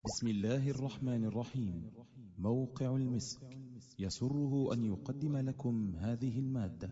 بسم الله الرحمن الرحيم. موقع المسك يسره أن يقدم لكم هذه المادة.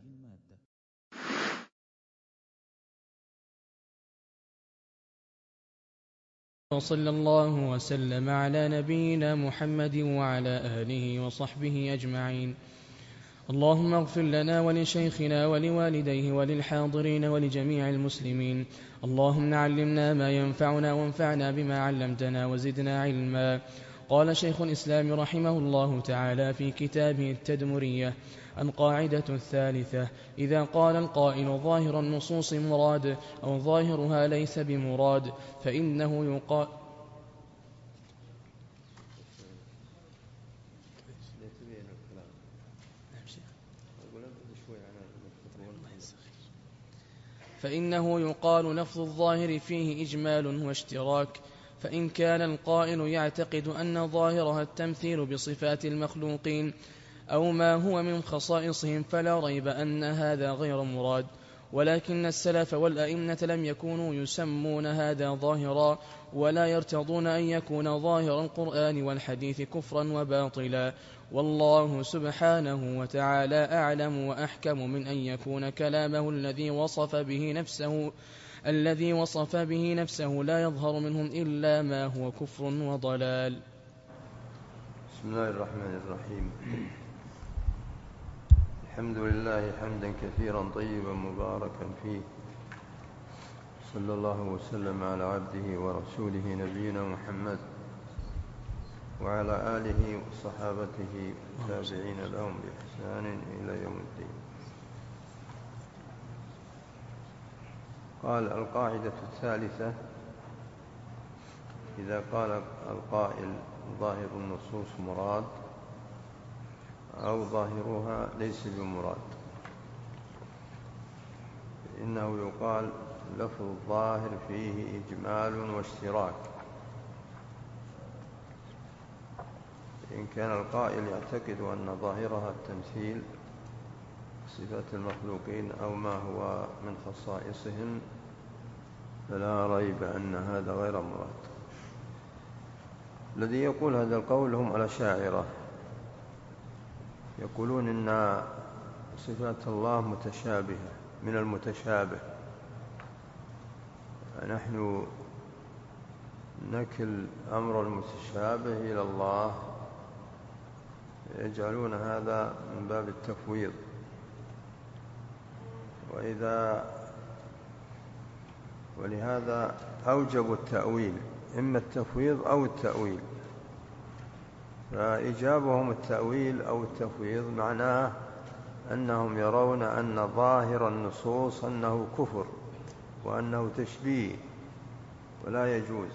وصلى الله وسلم على نبينا محمد وعلى آله وصحبه أجمعين. اللهم اغفر لنا ولشيخنا ولوالديه وللحاضرين ولجميع المسلمين. اللهم علمنا ما ينفعنا وانفعنا بما علمتنا وزدنا علما. قال شيخ الإسلام رحمه الله تعالى في كتابه التدمرية: القاعدة الثالثة: إذا قال القائل ظاهر النصوص مراد أو ظاهرها ليس بمراد فإنه يقال لفظ الظاهر فيه إجمال واشتراك. فإن كان القائل يعتقد أن ظاهرها التمثيل بصفات المخلوقين أو ما هو من خصائصهم فلا ريب أن هذا غير مراد. ولكن السلف والأئمة لم يكونوا يسمون هذا ظاهرا ولا يرتضون أن يكون ظاهر القرآن والحديث كفرا وباطلا. والله سبحانه وتعالى أعلم وأحكم من أن يكون كلامه الذي وصف به نفسه لا يظهر منهم إلا ما هو كفر وضلال. بسم الله الرحمن الرحيم. الحمد لله حمدا كثيرا طيبا مباركا فيه، صلى الله وسلم على عبده ورسوله نبينا محمد وعلى آله وصحابته والتابعين لهم بإحسان إلى يوم الدين. قال: القاعدة الثالثة: إذا قال القائل ظاهر النصوص مراد أو ظاهرها ليس بمراد إنه يقال لفظ الظاهر فيه إجمال واشتراك. إن كان القائل يعتقد أن ظاهرها التمثيل صفات المخلوقين أو ما هو من خصائصهم فلا ريب أن هذا غير مراد. الذي يقول هذا القول هم الأشاعرة، يقولون إن صفات الله متشابهة من المتشابه، نحن نكل أمر المتشابه إلى الله، يجعلون هذا من باب التفويض. ولهذا أوجبوا التأويل، إما التفويض أو التأويل. فإجابهم التأويل أو التفويض معناه أنهم يرون أن ظاهر النصوص أنه كفر وأنه تشبيه ولا يجوز،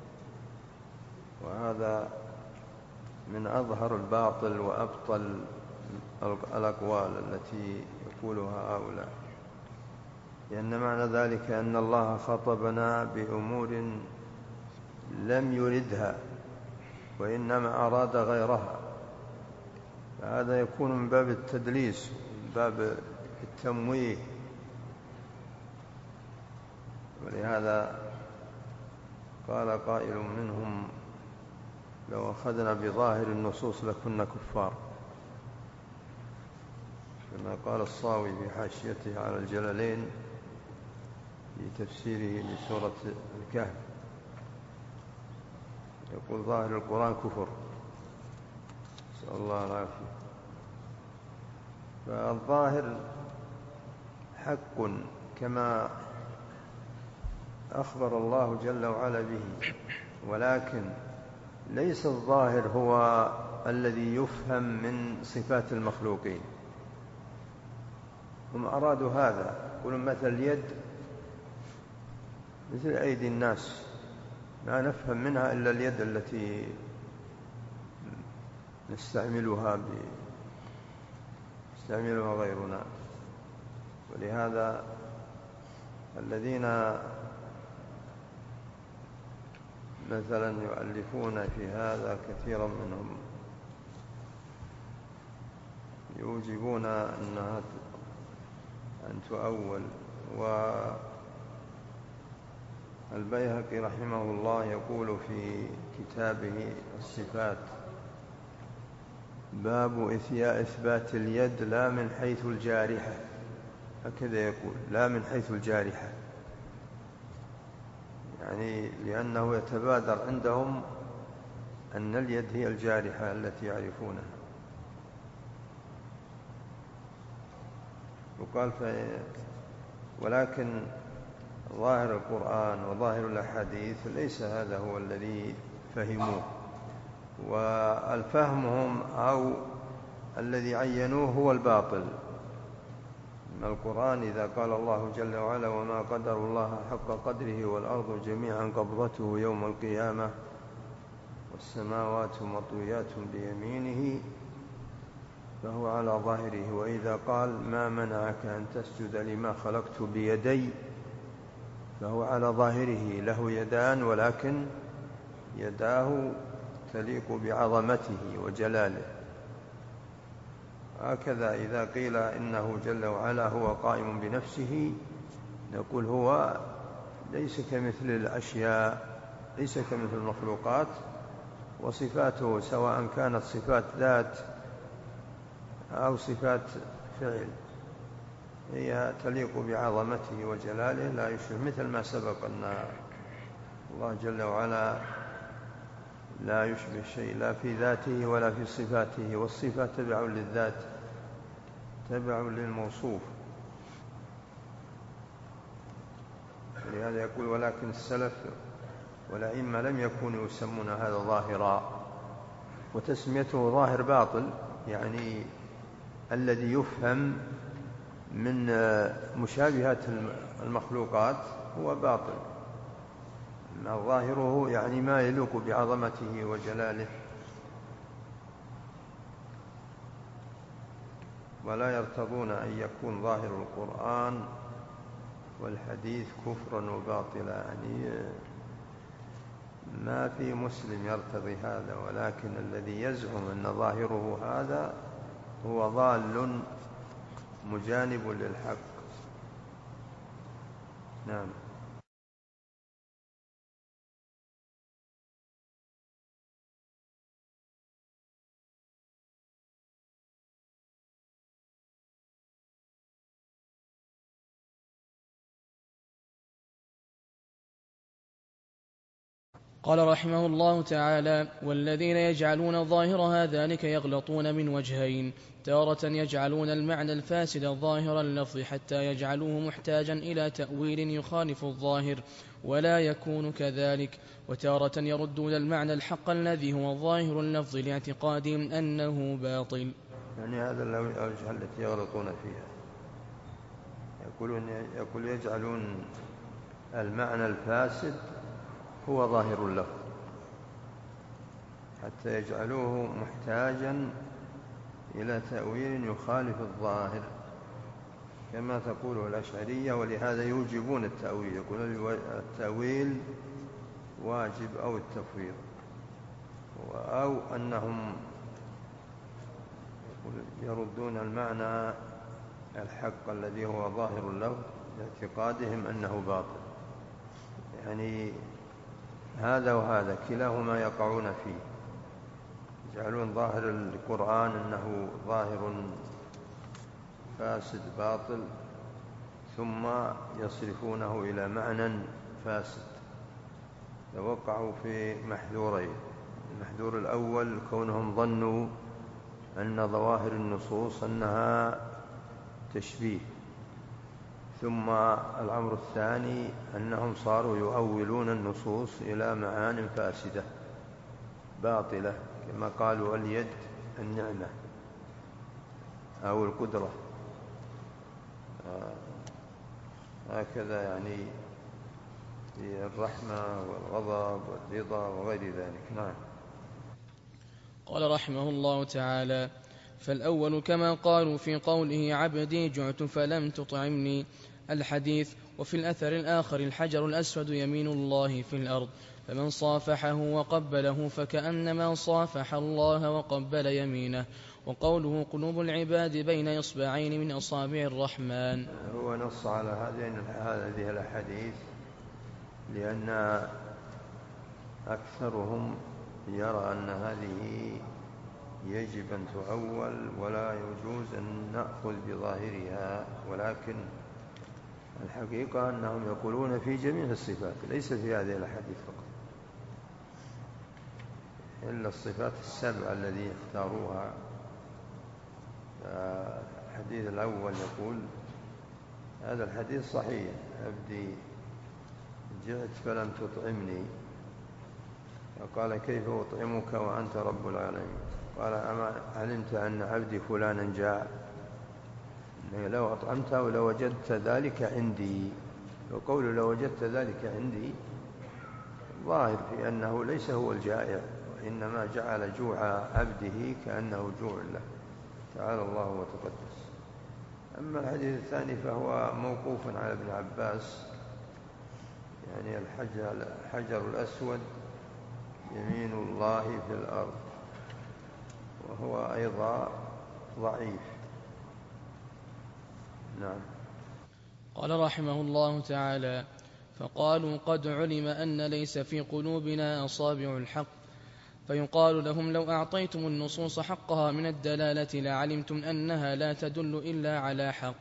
وهذا من أظهر الباطل وأبطل الأقوال التي يقولها هؤلاء، لأن معنى ذلك أن الله خاطبنا بأمور لم يردها وإنما أراد غيرها، فهذا يكون من باب التدليس، من باب التمويه. ولهذا قال قائل منهم: لو أخذنا بظاهر النصوص لكنا كفار، كما قال الصاوي في حاشيته على الجلالين في تفسيره لسورة الكهف، يقول: ظاهر القرآن كفر، نسأل الله العافية. فالظاهر حق كما أخبر الله جل وعلا به، ولكن ليس الظاهر هو الذي يفهم من صفات المخلوقين. هم أرادوا هذا، يقولون مثل اليد مثل أيدي الناس، ما نفهم منها إلا اليد التي نستعملها غيرنا. ولهذا الذين مثلا يؤلفون في هذا كثيرا منهم يوجبون أنها أن تؤول، البيهقي رحمه الله يقول في كتابه الصفات: باب إثبات اليد لا من حيث الجارحة. هكذا يقول: لا من حيث الجارحة، يعني لأنه يتبادر عندهم أن اليد هي الجارحة التي يعرفونها. وقال ولكن ظاهر القرآن وظاهر الأحاديث ليس هذا هو الذي فهموه، والفهمهم أو الذي عينوه هو الباطل. من القرآن إذا قال الله جل وعلا: وما قدر الله حق قدره والأرض جميعا قبضته يوم القيامة والسماوات مطويات بيمينه، فهو على ظاهره. وإذا قال: ما منعك أن تسجد لما خلقت بيدي، فهو على ظاهره له يدان، ولكن يداه تليق بعظمته وجلاله. هكذا إذا قيل إنه جل وعلا هو قائم بنفسه، نقول هو ليس كمثل الأشياء، ليس كمثل المخلوقات، وصفاته سواء كانت صفات ذات أو صفات فعل هي تليق بعظمته وجلاله، لا يشبه، مثل ما سبق أن الله جل وعلا لا يشبه شيء لا في ذاته ولا في صفاته، والصفات تبع للذات، تبع للموصوف. ولهذا يقول: ولكن السلف والأئمة لم يكونوا يسمون هذا ظاهرا، وتسميته ظاهر باطل، يعني الذي يفهم من مشابهات المخلوقات هو باطل. ما ظاهره يعني ما يليق بعظمته وجلاله. ولا يرتضون أن يكون ظاهر القرآن والحديث كفرا وباطلا، يعني ما في مسلم يرتضي هذا، ولكن الذي يزعم أن ظاهره هذا هو ضال مجانب للحق. نعم. قال رحمه الله تعالى: والذين يجعلون ظاهر ذلك يغلطون من وجهين: تارة يجعلون المعنى الفاسد ظاهر اللفظ حتى يجعلوه محتاجا إلى تأويل يخالف الظاهر ولا يكون كذلك، وتارة يردون المعنى الحق الذي هو ظاهر اللفظ لاعتقادهم أنه باطل. يعني هذا الوجه التي يغلطون فيها. يقول يجعلون المعنى الفاسد هو ظاهر اللفظ حتى يجعلوه محتاجا إلى تأويل يخالف الظاهر، كما تقوله الأشعرية، ولهذا يوجبون التأويل، يقولون التأويل واجب أو التفويض، أو أنهم يردون المعنى الحق الذي هو ظاهر اللفظ لاعتقادهم أنه باطل. يعني هذا وهذا كلاهما يقعون فيه، يجعلون ظاهر القرآن أنه ظاهر فاسد باطل، ثم يصرفونه إلى معنى فاسد. وقعوا في محذورين: المحذور الأول كونهم ظنوا أن ظواهر النصوص أنها تشبيه، ثم الأمر الثاني أنهم صاروا يؤولون النصوص إلى معان فاسدة باطلة، كما قالوا اليد النعمة أو القدرة، هكذا يعني في الرحمة والغضب والرضا وغير ذلك. نعم. قال رحمه الله تعالى: فالأول كما قالوا في قوله: عبدي جعت فلم تطعمني، الحديث. وفي الأثر الآخر: الحجر الأسود يمين الله في الأرض، فمن صافحه وقبله فكأنما صافح الله وقبل يمينه. وقوله: قلوب العباد بين إصبعين من أصابع الرحمن. هو نص على هذه الأحاديث لأن أكثرهم يرى أن هذه يجب أن تؤول ولا يجوز أن نأخذ بظاهرها، ولكن الحقيقة أنهم يقولون في جميع الصفات ليس في هذه الأحاديث فقط، إلا الصفات السبع الذي اختاروها. الحديث الأول يقول، هذا الحديث صحيح: عبدي جئت فلم تطعمني، فقال: كيف أطعمك وأنت رب العالمين؟ قال: أما علمت أن عبدي فلانا جاع؟ لو أطعمته لوجدت ذلك عندي. وقول لو وجدت ذلك عندي ظاهر في أنه ليس هو الجائع، وإنما جعل جوع عبده كأنه جوع له، تعالى الله وتقدس. أما الحديث الثاني فهو موقوف على ابن عباس، يعني الحجر الأسود يمين الله في الأرض، وهو أيضا ضعيف. نعم. قال رحمه الله تعالى: فقالوا قد علم أن ليس في قلوبنا أصابع الحق، فيقال لهم: لو أعطيتم النصوص حقها من الدلالة لعلمتم أنها لا تدل إلا على حق.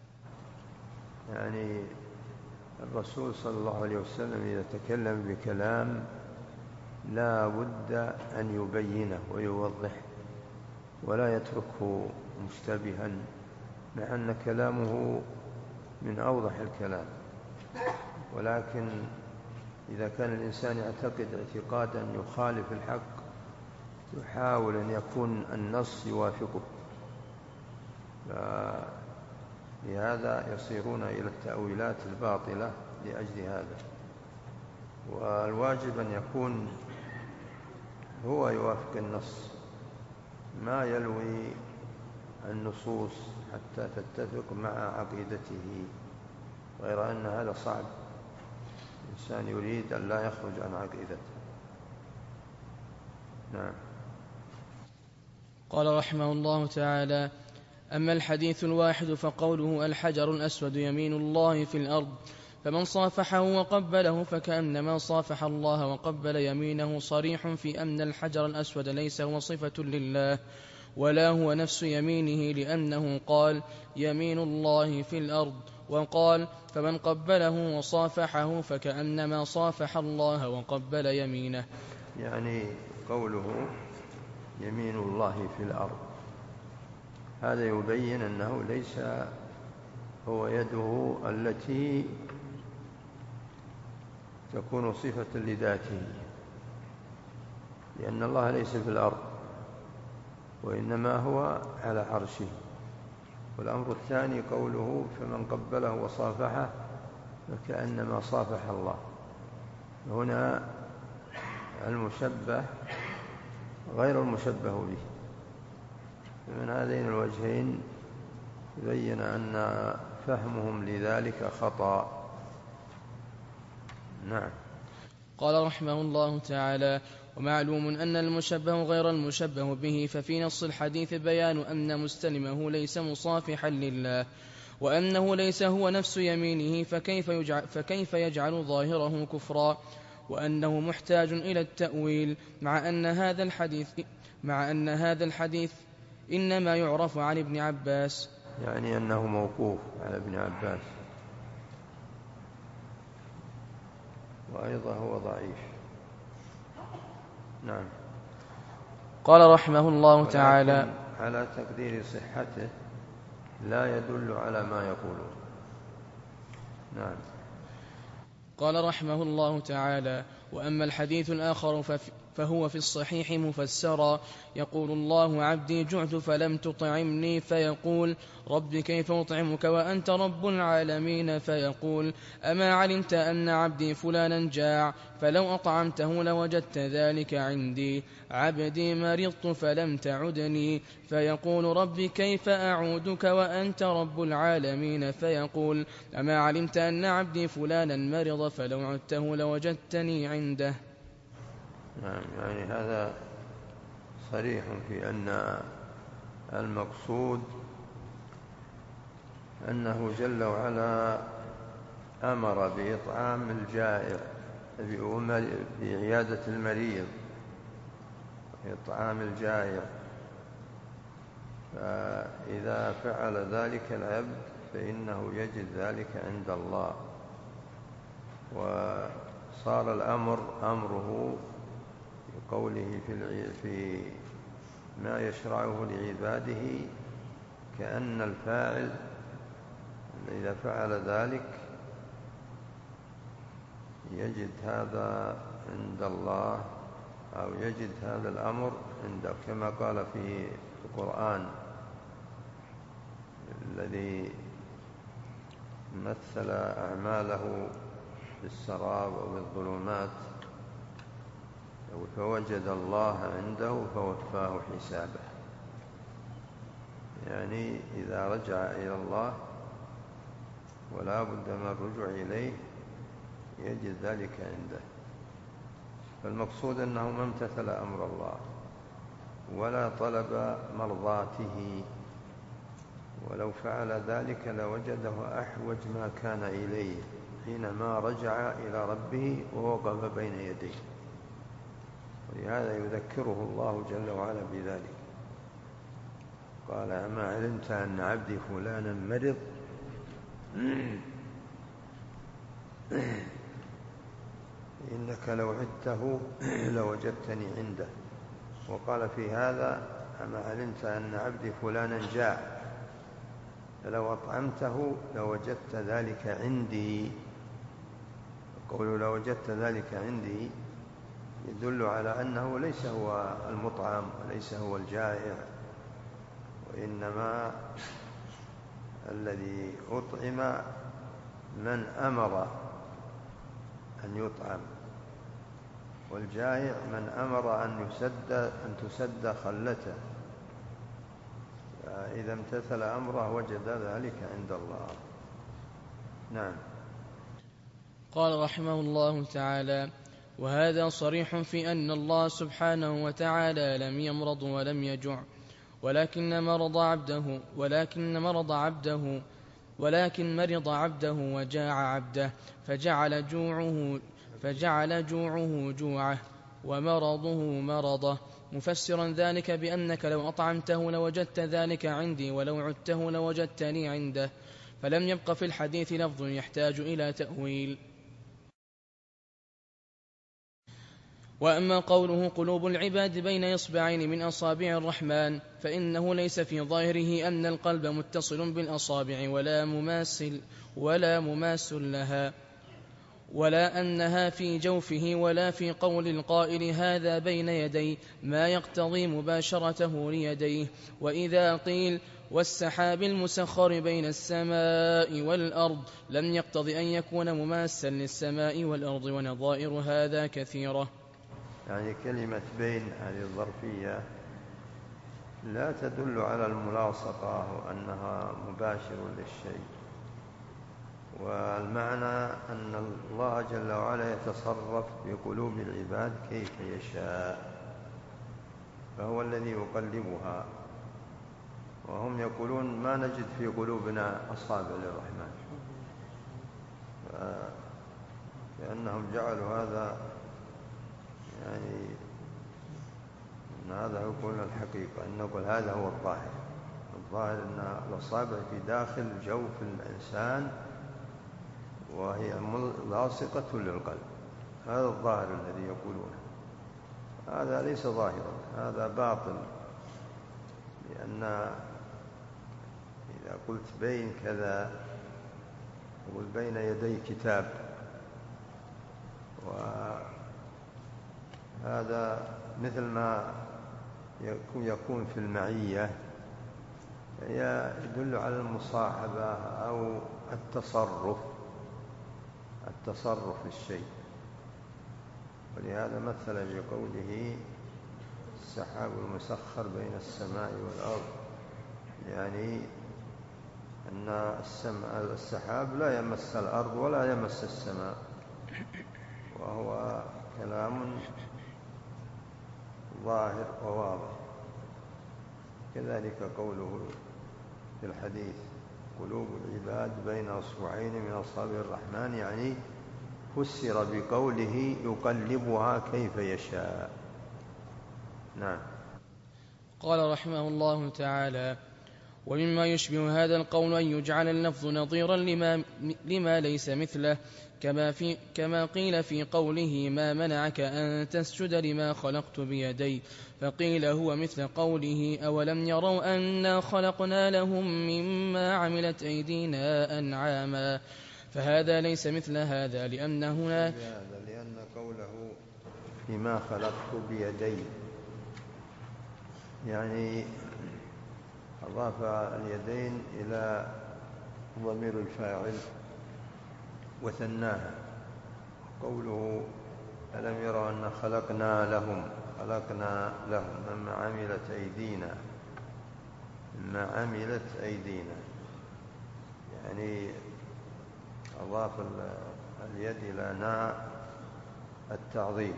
يعني الرسول صلى الله عليه وسلم إذا تكلم بكلام لا بد أن يبينه ويوضح ولا يتركه مشتبها، مع أن كلامه من أوضح الكلام، ولكن إذا كان الإنسان يعتقد اعتقادا يخالف الحق يحاول أن يكون النص يوافقه، لهذا يصيرون إلى التأويلات الباطلة لأجل هذا. والواجب أن يكون هو يوافق النص، ما يلوي النصوص حتى تتفق مع عقيدته، غير أن هذا صعب، الإنسان يريد أن لا يخرج عن عقيدته. نعم. قال رحمه الله تعالى: أما الحديث الواحد فقوله الحجر الأسود يمين الله في الأرض، فمن صافحه وقبله فكأنما صافح الله وقبل يمينه، صريح في أن الحجر الأسود ليس هو صفة لله ولا هو نفس يمينه، لأنه قال يمين الله في الأرض، وقال فمن قبله وصافحه فكأنما صافح الله وقبل يمينه. يعني قوله يمين الله في الأرض هذا يبين أنه ليس هو يده التي تكون صفة لذاته، لأن الله ليس في الأرض وإنما هو على عرشه. والأمر الثاني قوله فمن قبله وصافحه فكأنما صافح الله، هنا المشبه غير المشبه به، فمن هذين الوجهين تبين أن فهمهم لذلك خطأ. نعم. قال رحمه الله تعالى: ومعلوم أن المشبه غير المشبه به، ففي نص الحديث بيان أن مستلمه ليس مصافحا لله، وأنه ليس هو نفس يمينه، فكيف يجعل ظاهره كفرا، وأنه محتاج إلى التأويل، مع أن هذا الحديث إنما يعرف عن ابن عباس، يعني أنه موقوف على ابن عباس، وأيضا هو ضعيف. نعم. قال رحمه الله تعالى: على تقدير صحته لا يدل على ما يقولون. نعم. قال رحمه الله تعالى: وأما الحديث الآخر فهو في الصحيح مفسرا، يقول الله عبدي جعت فلم تطعمني، فيقول رب كيف أطعمك وأنت رب العالمين، فيقول أما علمت أن عبدي فلانا جاع؟ فلو أطعمته لوجدت ذلك عندي. عبدي مرضت فلم تعدني، فيقول رب كيف أعودك وأنت رب العالمين، فيقول أما علمت أن عبدي فلانا مرض فلو عدته لوجدتني عنده. نعم. يعني هذا صريح في أن المقصود أنه جل وعلا أمر بإطعام الجائع في عيادة المريض، في إطعام الجائع. فإذا فعل ذلك العبد فإنه يجد ذلك عند الله، وصار الأمر أمره بقوله في ما يشرعه لعباده كأن الفاعل إذا فعل ذلك يجد هذا عند الله، أو يجد هذا الأمر عنده، كما قال في القرآن الذي مثل أعماله بالسراب أو بالظلمات، فوجد الله عنده فوفاه حسابه. يعني إذا رجع إلى الله ولا بد من الرجوع إليه يجد ذلك عنده. فالمقصود أنه ما امتثل أمر الله ولا طلب مرضاته، ولو فعل ذلك لوجده أحوج ما كان إليه حينما رجع إلى ربه ووقف بين يديه. ولهذا يذكره الله جل وعلا بذلك، قال: أما علمت أن عبدي فلانا مرض إنك لو عدته لوجدتني عنده. وقال في هذا: أما علمت أن عبدي فلانا جاع فلو أطعمته لوجدت ذلك عندي. قوله لوجدت ذلك عندي يدل على أنه ليس هو المطعم وليس هو الجائع، وإنما الذي أطعم من أمر أن يطعم، والجائع من أمر أن تسد خلته. فإذا امتثل أمره وجد ذلك عند الله. نعم. قال رحمه الله تعالى: وهذا صريح في أن الله سبحانه وتعالى لم يمرض ولم يجع، ولكن مرض عبده وجاع عبده، فجعل جوعه جوعه ومرضه مرضه، مفسرا ذلك بأنك لو أطعمته لوجدت ذلك عندي، ولو عدته لوجدتني عنده. فلم يبق في الحديث لفظ يحتاج إلى تأويل. وأما قوله قلوب العباد بين إصبعين من أصابع الرحمن، فإنه ليس في ظاهره أن القلب متصل بالأصابع ولا مماس لها، ولا أنها في جوفه، ولا في قول القائل هذا بين يدي ما يقتضي مباشرته ليديه. وإذا قيل والسحاب المسخر بين السماء والأرض لم يقتضي أن يكون مماسا للسماء والأرض، ونظائر هذا كثيرة. يعني كلمة بين هذه الظرفية لا تدل على الملاصقة وأنها مباشر للشيء، والمعنى أن الله جل وعلا يتصرف في قلوب العباد كيف يشاء، فهو الذي يقلبها. وهم يقولون ما نجد في قلوبنا أصابع للرحمن، لأنهم جعلوا هذا يعني أن هذا يقول الحقيقة، أن نقول هذا هو الظاهر أن الأصابع في داخل جوف الإنسان وهي لاصقة للقلب. هذا الظاهر الذي يقولونه، هذا ليس ظاهرا، هذا باطل. لأن إذا قلت بين كذا قل بين يدي كتاب، وهذا مثل ما يكون في المعية، يدل على المصاحبة أو التصرف في الشيء. ولهذا مثل بقوله السحاب المسخر بين السماء والأرض، يعني أن السحاب لا يمس الأرض ولا يمس السماء، وهو كلام ظاهر وواضح. كذلك قوله في الحديث قلوب العباد بين أصبعين من أصابع الرحمن، يعني فسر بقوله يقلبها كيف يشاء. نعم. قال رحمه الله تعالى: ومما يشبه هذا القول أن يجعل اللفظ نظيرا لما ليس مثله، كما قيل في قوله: ما منعك أن تسجد لما خلقت بيدي، فقيل هو مثل قوله: أولم يروا أنا خلقنا لهم مما عملت أيدينا أنعاما. فهذا ليس مثل هذا لأن قوله لما خلقت بيدي يعني أضاف اليدين إلى ضمير الفاعل وثناها. قوله ألم يروا أن خلقنا لهم مما عملت أيدينا يعني أضاف اليد إلى ناء التعظيم،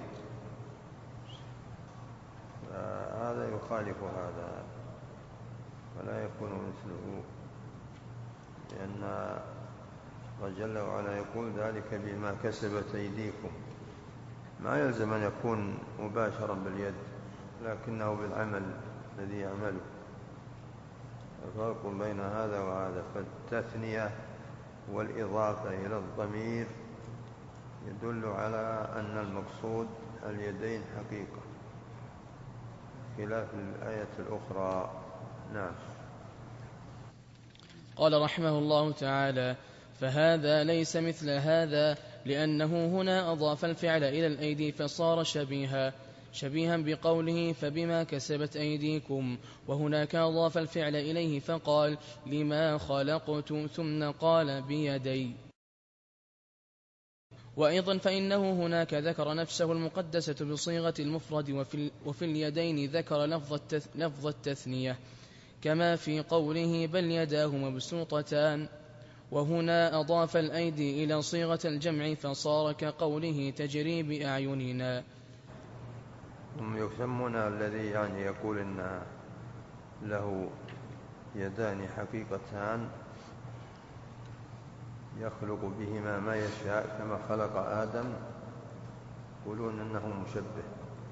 فهذا يخالف هذا ولا يكون مثله، لأن الله جل وعلا يقول: ذلك بما كسبت أيديكم. ما يلزم أن يكون مباشرا باليد، لكنه بالعمل الذي يعمله. الفرق بين هذا وهذا، فالتثنية والإضافة إلى الضمير يدل على أن المقصود اليدين حقيقة، خلاف الآية الأخرى. نعم. قال رحمه الله تعالى: فهذا ليس مثل هذا لأنه هنا أضاف الفعل إلى الأيدي فصار شبيها بقوله: فبما كسبت أيديكم، وهناك أضاف الفعل إليه فقال: لما خلقت، ثم قال: بيدي. وأيضا فإنه هناك ذكر نفسه المقدسة بصيغة المفرد، وفي اليدين ذكر لفظ التثنية، كما في قوله: بل يداه مبسوطتان. وهنا أضاف الأيدي إلى صيغة الجمع فصار كقوله: تجري بأعيننا. هم يسمون الذي يعني يقول إن له يدان حقيقتان يخلق بهما ما يشاء كما خلق آدم، يقولون إنه مشبه،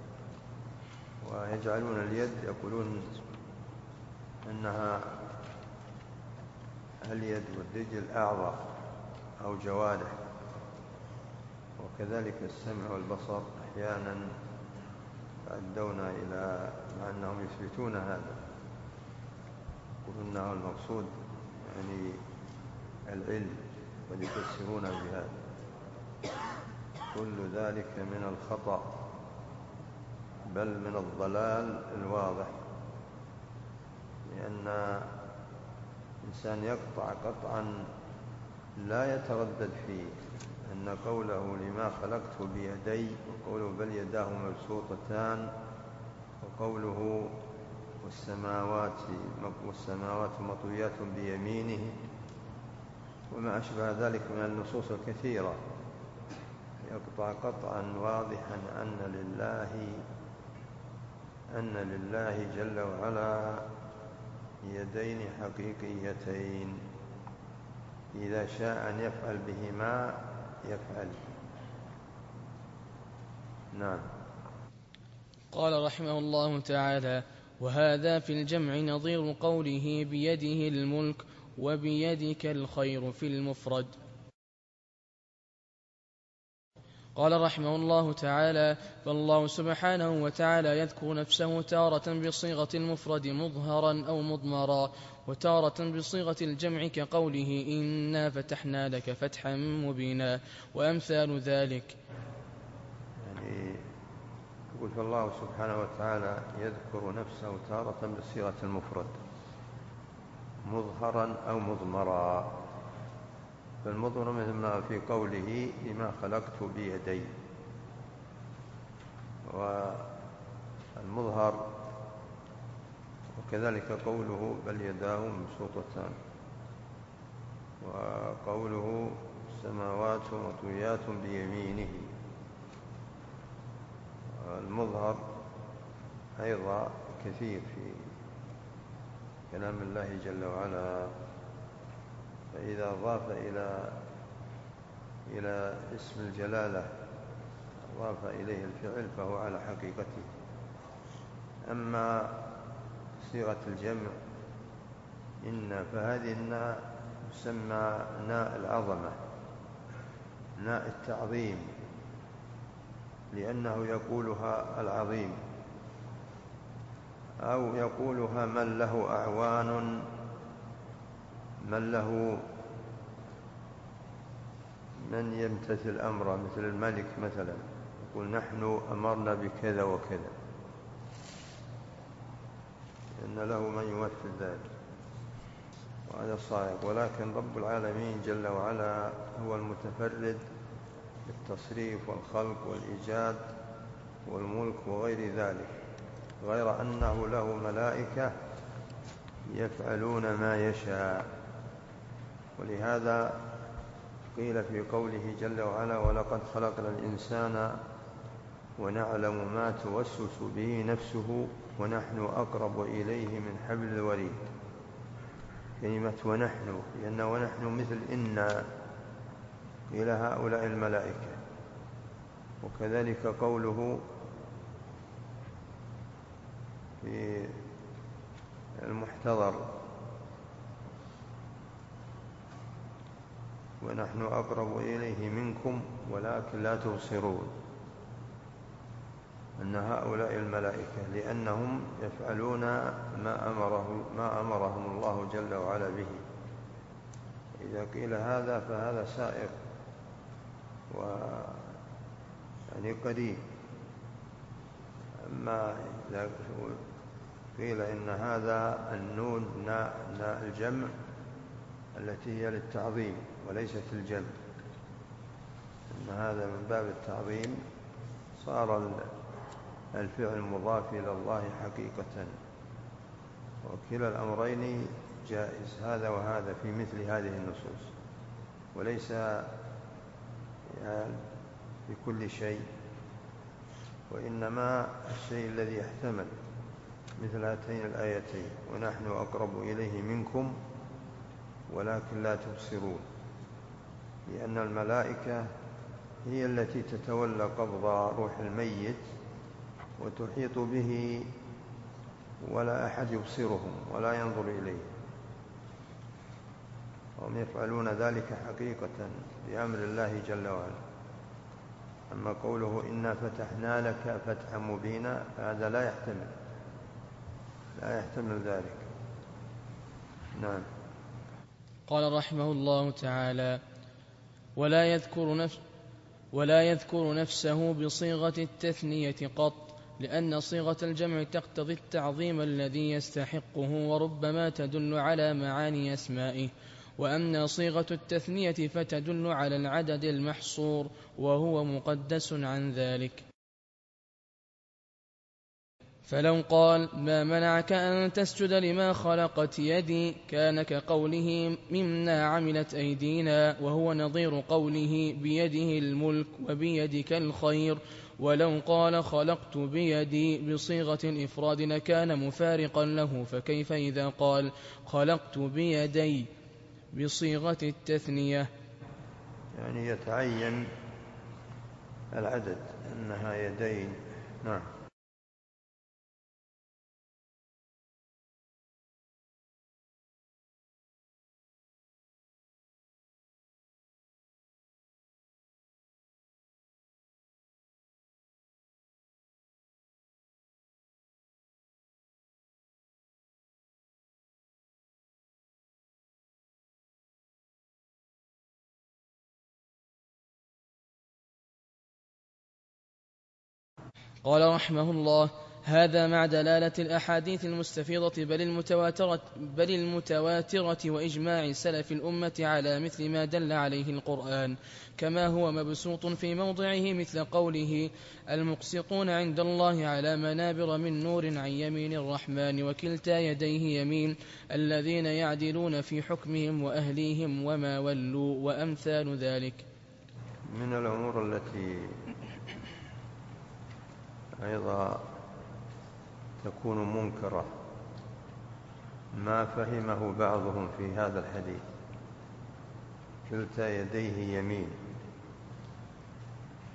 ويجعلون اليد يقولون إنها اليد والرجل أعضاء أو جوارح، وكذلك السمع والبصر أحيانا يعدون إلى، مع أنهم يثبتون هذا، يقولون أنه المقصود يعني العلم ويفسرون بهذا. كل ذلك من الخطأ، بل من الضلال الواضح، لأن الإنسان يقطع قطعا لا يتردد فيه أن قوله لما خلقت بيدي، وقوله بل يداه مبسوطتان، وقوله والسماوات مطويات بيمينه، وما أشبه ذلك من النصوص الكثيرة، يقطع قطعا واضحا أن لله جل وعلا يدين حقيقيتين، إذا شاء أن يفعل بهما يفعل. نعم. قال رحمه الله تعالى: وهذا في الجمع نظير قوله: بيده الملك وبيدك الخير في المفرد. قال رحمه الله تعالى: فالله سبحانه وتعالى يذكر نفسه تارة بصيغة المفرد مظهرا أو مضمرا، وتارة بصيغة الجمع كقوله: إنا فتحنا لك فتحا مبينا، وأمثال ذلك. يعني يقول فالله سبحانه وتعالى يذكر نفسه تارة بصيغة المفرد مظهرا أو مضمرا. فالمظهر مثل ما في قوله لما خلقت بيدي، والمظهر وكذلك قوله بل يداه مبسوطتان، وقوله السماوات مطويات بيمينه. المظهر أيضا كثير في كلام الله جل وعلا، فإذا أضاف إلى إلى اسم الجلالة أضاف إليه الفعل فهو على حقيقته. أما صيغة الجمع إن، فهذه الناء تسمى ناء العظمة، ناء التعظيم، لأنه يقولها العظيم، أو يقولها من له أعوان، من يمتثل أمره، مثل الملك مثلا يقول نحن أمرنا بكذا وكذا، إن له من يمثل ذلك، وهذا صائب. ولكن رب العالمين جل وعلا هو المتفرد بالتصريف والخلق والإيجاد والملك وغير ذلك، غير أنه له ملائكة يفعلون ما يشاء. ولهذا قيل في قوله جل وعلا ولقد خلقنا الإنسان ونعلم ما توسوس به نفسه ونحن أقرب إليه من حبل الوريد. كلمة ونحن، لأن ونحن مثل إنا إلى هؤلاء الملائكة. وكذلك قوله في المحتضر ونحن أقرب إليه منكم ولكن لا تبصرون، أن هؤلاء الملائكة لأنهم يفعلون ما أمرهم الله جل وعلا به. إذا قيل هذا فهذا سائر يعني قريب. أما إذا قيل إن هذا النون ناء الجمع التي هي للتعظيم وليست الجمع، إن هذا من باب التعظيم، صار الفعل مضاف إلى الله حقيقة. وكلا الأمرين جائز، هذا وهذا في مثل هذه النصوص، وليس يعني بكل شيء، وإنما الشيء الذي يحتمل مثل هاتين الآيتين ونحن أقرب إليه منكم ولكن لا تبصرون، لأن الملائكة هي التي تتولى قبض روح الميت وتحيط به ولا أحد يبصرهم ولا ينظر إليه، وهم يفعلون ذلك حقيقة بأمر الله جل وعلا. أما قوله إنا فتحنا لك فتحا مبينا فهذا لا يحتمل ذلك. نعم. قال رحمه الله تعالى ولا يذكر نفسه بصيغة التثنية قط، لأن صيغة الجمع تقتضي التعظيم الذي يستحقه وربما تدل على معاني أسمائه، وأما صيغة التثنية فتدل على العدد المحصور وهو مقدس عن ذلك. فلو قال ما منعك أن تسجد لما خلقت يدي كان كقوله مما عملت أيدينا، وهو نظير قوله بيده الملك وبيدك الخير. ولو قال خلقت بيدي بصيغة الإفراد لكان مفارقا له، فكيف إذا قال خلقت بيدي بصيغة التثنية؟ يعني يتعين العدد أنها يدين. نعم. قال رحمه الله هذا مع دلالة الأحاديث المستفيضة بل المتواترة وإجماع سلف الأمة على مثل ما دل عليه القرآن، كما هو مبسوط في موضعه مثل قوله المقسطون عند الله على منابر من نور عن يمين الرحمن وكلتا يديه يمين، الذين يعدلون في حكمهم وأهليهم وما ولوا، وأمثال ذلك. من الأمور التي أيضا تكون منكرة ما فهمه بعضهم في هذا الحديث كلتا يديه يمين،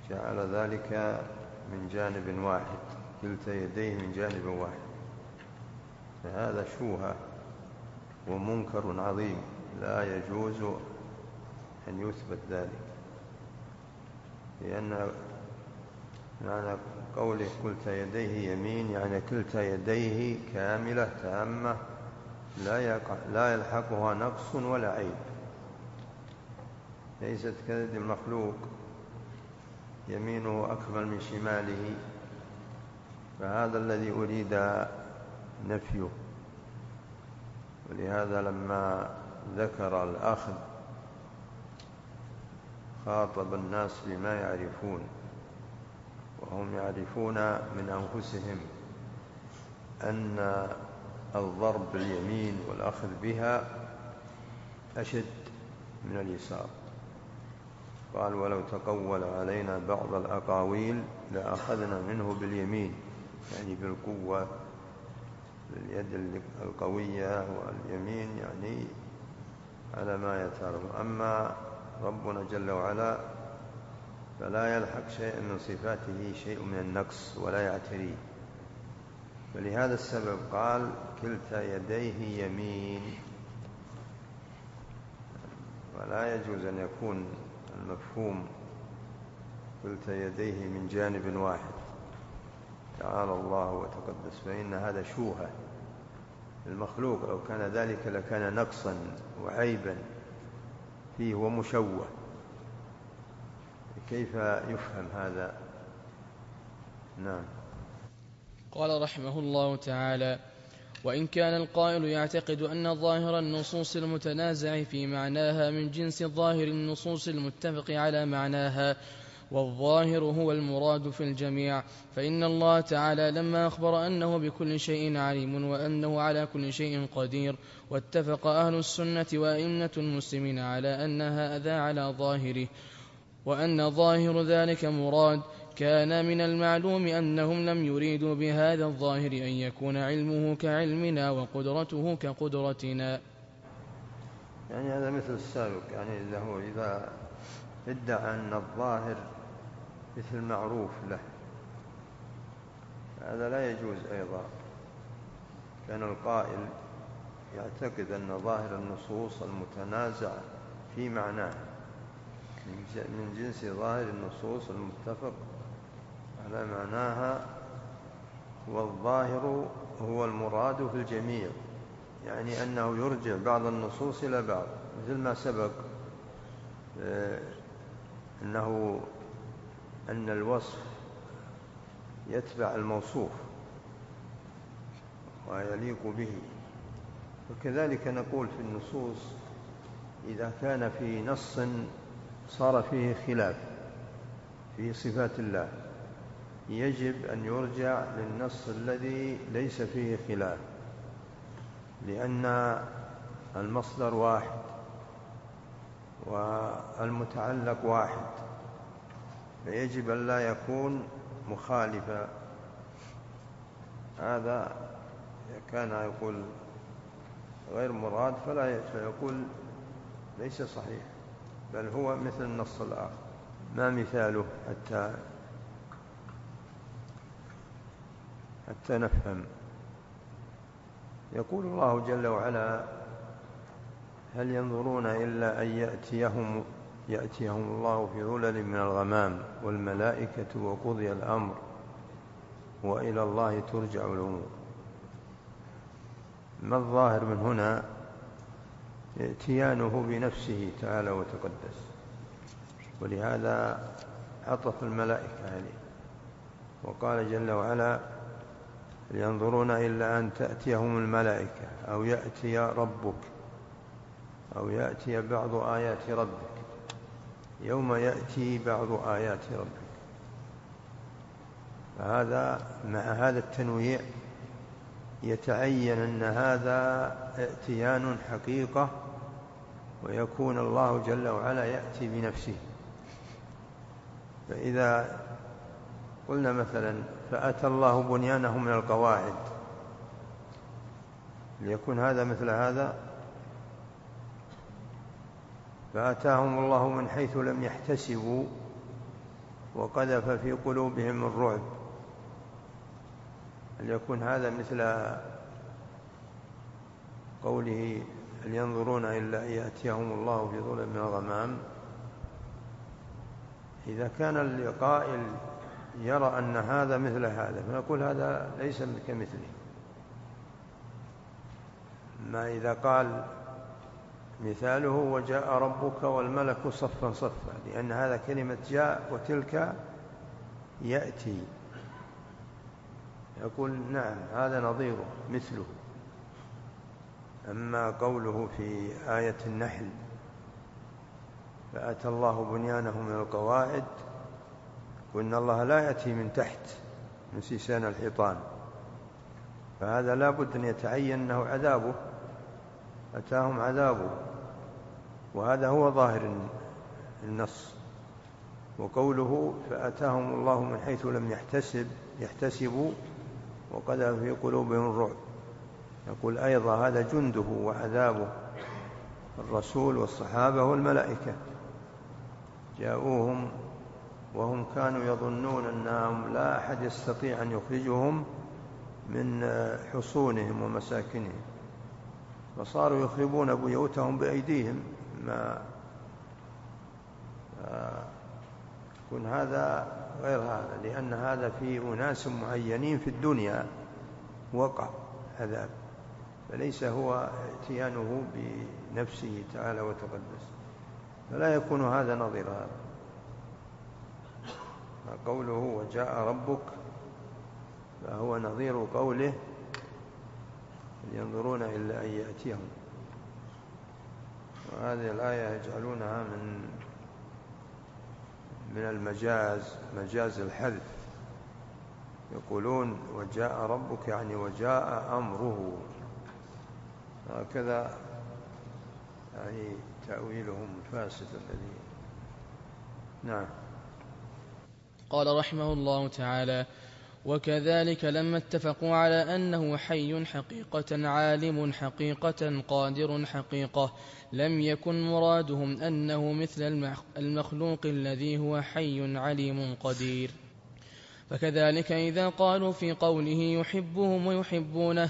جعل ذلك من جانب واحد، كلتا يديه من جانب واحد، فهذا شوهة ومنكر عظيم لا يجوز أن يثبت ذلك، لأن معنى قوله كلتا يديه يمين يعني كلتا يديه كاملة تامة لا يلحقها نقص ولا عيب، ليست كيد المخلوق يمينه أكمل من شماله، فهذا الذي أريد نفيه. ولهذا لما ذكر الأخذ خاطب الناس بما يعرفون، وهم يعرفون من أنفسهم أن الضرب باليمين والأخذ بها أشد من اليسار. قال ولو تقول علينا بعض الأقاويل لأخذنا منه باليمين، يعني بالقوة، باليد القوية، واليمين يعني على ما يتعرف. أما ربنا جل وعلا فلا يلحق شيء من صفاته شيء من النقص ولا يعتريه، فلهذا السبب قال كلتا يديه يمين، ولا يجوز أن يكون المفهوم كلتا يديه من جانب واحد، تعالى الله وتقدس، فإن هذا شوهة المخلوق، لو كان ذلك لكان نقصا وعيبا فيه ومشوه، كيف يفهم هذا؟ نعم. قال رحمه الله تعالى: وإن كان القائل يعتقد أن ظاهر النصوص المتنازع في معناها من جنس ظاهر النصوص المتفق على معناها، والظاهر هو المراد في الجميع، فإن الله تعالى لما أخبر أنه بكل شيء عليم وأنه على كل شيء قدير، واتفق أهل السنة وأئمة المسلمين على أن هذا على ظاهره، وأن ظاهر ذلك مراد، كان من المعلوم أنهم لم يريدوا بهذا الظاهر أن يكون علمه كعلمنا وقدرته كقدرتنا. يعني هذا مثل السابق، يعني إذا ادعى أن الظاهر مثل معروف له، هذا لا يجوز أيضا. كان القائل يعتقد أن ظاهر النصوص المتنازع في معناه من جنس ظاهر النصوص المتفق على معناها، والظاهر هو المراد في الجميع، يعني أنه يرجع بعض النصوص إلى بعض، مثل ما سبق أن الوصف يتبع الموصوف ويليق به، وكذلك نقول في النصوص إذا كان في نص صار فيه خلاف في صفات الله يجب أن يرجع للنص الذي ليس فيه خلاف، لأن المصدر واحد والمتعلق واحد، فيجب أن لا يكون مخالفا. هذا كان يقول غير مراد فيقول ليس صحيح، بل هو مثل النص الآخر. ما مثاله حتى نفهم؟ يقول الله جل وعلا: هل ينظرون إلا أن يأتيهم الله في ظلل من الغمام والملائكة وقضي الأمر وإلى الله ترجع الأمور. ما الظاهر من هنا؟ ائتيانه بنفسه تعالى وتقدس، ولهذا عطف الملائكة عليه، وقال جل وعلا: هل ينظرون إلا أن تأتيهم الملائكة أو يأتي ربك أو يأتي بعض آيات ربك، يوم يأتي بعض آيات ربك. فهذا مع هذا التنويع يتعين أن هذا ائتيان حقيقة، ويكون الله جل وعلا يأتي بنفسه. فإذا قلنا مثلا فأتى الله بنيانه من القواعد، ليكون هذا مثل هذا، فأتاهم الله من حيث لم يحتسبوا، وقذف في قلوبهم الرعب. هل يكون هذا مثل قوله هل ينظرون إلا أن يأتيهم الله في ظلل من الغمام؟ إذا كان القائل يرى أن هذا مثل هذا فنقول هذا ليس كمثله. ما إذا قال مثاله وجاء ربك والملك صفا صفا، لأن هذا كلمة جاء وتلك يأتي، يقول نعم هذا نظيره مثله. أما قوله في آية النحل فأتى الله بنيانه من القواعد، وإن الله لا يأتي من تحت من سيسان الحيطان، فهذا لا بد أن يتعين أنه عذابه، أتاهم عذابه، وهذا هو ظاهر النص. وقوله فأتاهم الله من حيث لم يحتسبوا وقذف في قلوبهم الرعب، يقول أيضا هذا جنده وعذابه، الرسول والصحابة والملائكة جاءوهم وهم كانوا يظنون أنهم لا أحد يستطيع أن يخرجهم من حصونهم ومساكنهم، فصاروا يخربون بيوتهم بأيديهم. ما يكون هذا غير هذا، لأن هذا في أناس معينين في الدنيا وقع عذاب، فليس هو اتيانه بنفسه تعالى وتقدس، فلا يكون هذا نظير هذا. قوله وجاء ربك فهو نظير قوله ينظرون إلا أن يأتيهم. وهذه الآية يجعلونها من المجاز، مجاز الحذف، يقولون وجاء ربك يعني وجاء أمره، هكذا يعني تأويلهم فاسد الذي. نعم. قال رحمه الله تعالى: وكذلك لما اتفقوا على أنه حي حقيقة عالم حقيقة قادر حقيقة، لم يكن مرادهم أنه مثل المخلوق الذي هو حي عليم قدير. فكذلك إذا قالوا في قوله يحبهم ويحبونه،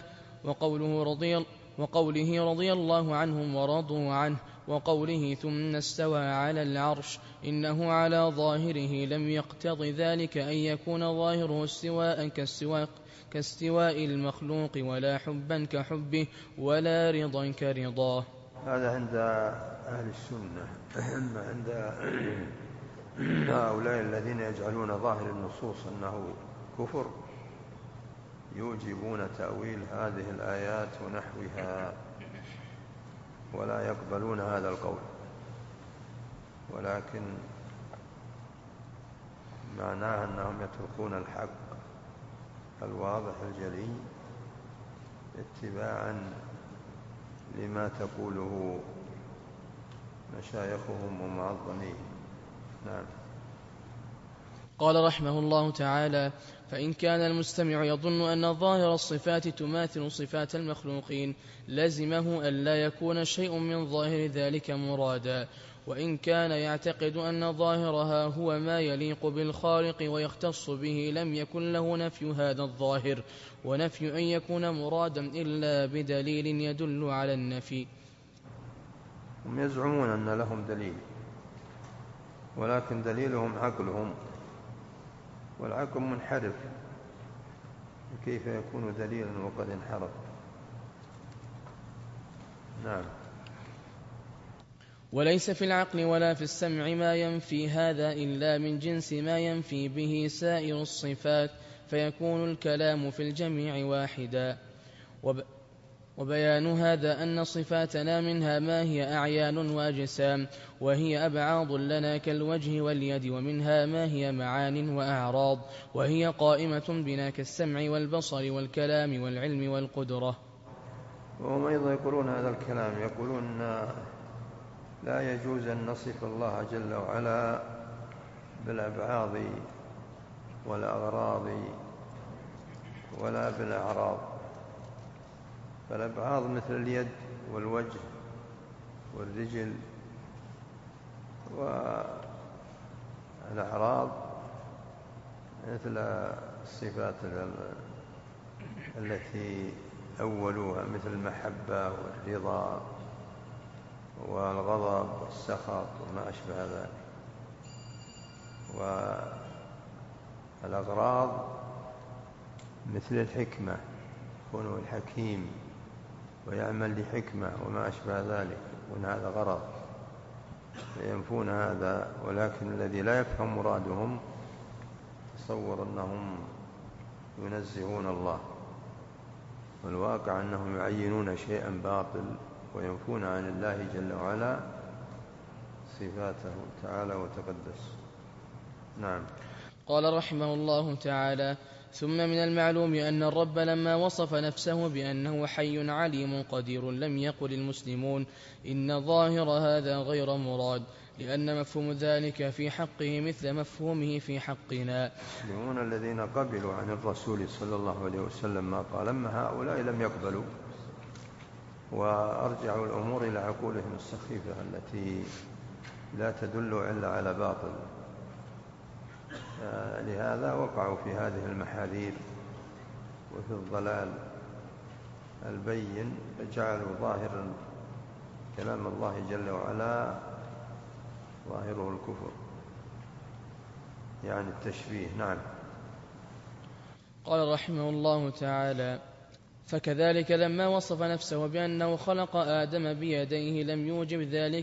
وقوله رضي الله عنهم ورضوا عنه، وقوله ثم استوى على العرش، إنه على ظاهره لم يقتض ذلك أن يكون ظاهره استواء كاستواء المخلوق، ولا حبا كحبه، ولا رضا كرضاه. هذا عند أهل السنة. عند هؤلاء الذين يجعلون ظاهر النصوص أنه كفر يوجبون تأويل هذه الآيات ونحوها، ولا يقبلون هذا القول، ولكن معناه أنهم يتركون الحق الواضح الجلي اتباعا لما تقوله مشايخهم ومعظمين. نعم. قال رحمه الله تعالى: فإن كان المستمع يظن أن ظاهر الصفات تماثل صفات المخلوقين، لزمه أن لا يكون شيء من ظاهر ذلك مرادا. وإن كان يعتقد أن ظاهرها هو ما يليق بالخالق ويختص به، لم يكن له نفي هذا الظاهر، ونفي أن يكون مرادا إلا بدليل يدل على النفي. هم يزعمون أن لهم دليل، ولكن دليلهم عقلهم، والعقل منحرف، كيف يكون دليلا وقد انحرف؟ نعم. وليس في العقل ولا في السمع ما ينفي هذا إلا من جنس ما ينفي به سائر الصفات، فيكون الكلام في الجميع واحدا. وبيان هذا أن صفاتنا منها ما هي أعيان وأجسام، وهي أبعاض لنا كالوجه واليد، ومنها ما هي معان وأعراض، وهي قائمة بنا كالسمع والبصر والكلام والعلم والقدرة. وهم أيضا يقولون هذا الكلام، يقولون لا يجوز أن نصف الله جل وعلا بالأبعاض والأغراض ولا بالأعراض، فالأبعاض مثل اليد والوجه والرجل، والأعراض مثل الصفات التي أولوها مثل المحبة والرضا والغضب والسخط وما أشبه ذلك. والأغراض مثل الحكمة، كونه الحكيم ويعمل لحكمة وما أشبه ذلك، يكون هذا غرض، ينفون هذا. ولكن الذي لا يفهم مرادهم تصور أنهم ينزهون الله، والواقع أنهم يعينون شيئا باطل وينفون عن الله جل وعلا صفاته تعالى وتقدس. نعم. قال رحمه الله تعالى: ثم من المعلوم أن الرب لما وصف نفسه بأنه حي عليم قدير لم يقل المسلمون إن ظاهر هذا غير مراد، لأن مفهوم ذلك في حقه مثل مفهومه في حقنا. المسلمون الذين قبلوا عن الرسول صلى الله عليه وسلم ما قال، أما هؤلاء لم يقبلوا وأرجعوا الأمور إلى عقولهم السخيفة التي لا تدل إلا على باطل. لهذا وقعوا في هذه المحاذير وفي الضلال البين، فجعلوا ظاهر كلام الله جل وعلا ظاهره الكفر، يعني التشبيه. نعم. قال رحمه الله تعالى: فكذلك لما وصف نفسه بأنه خلق آدم بيديه لم يوجب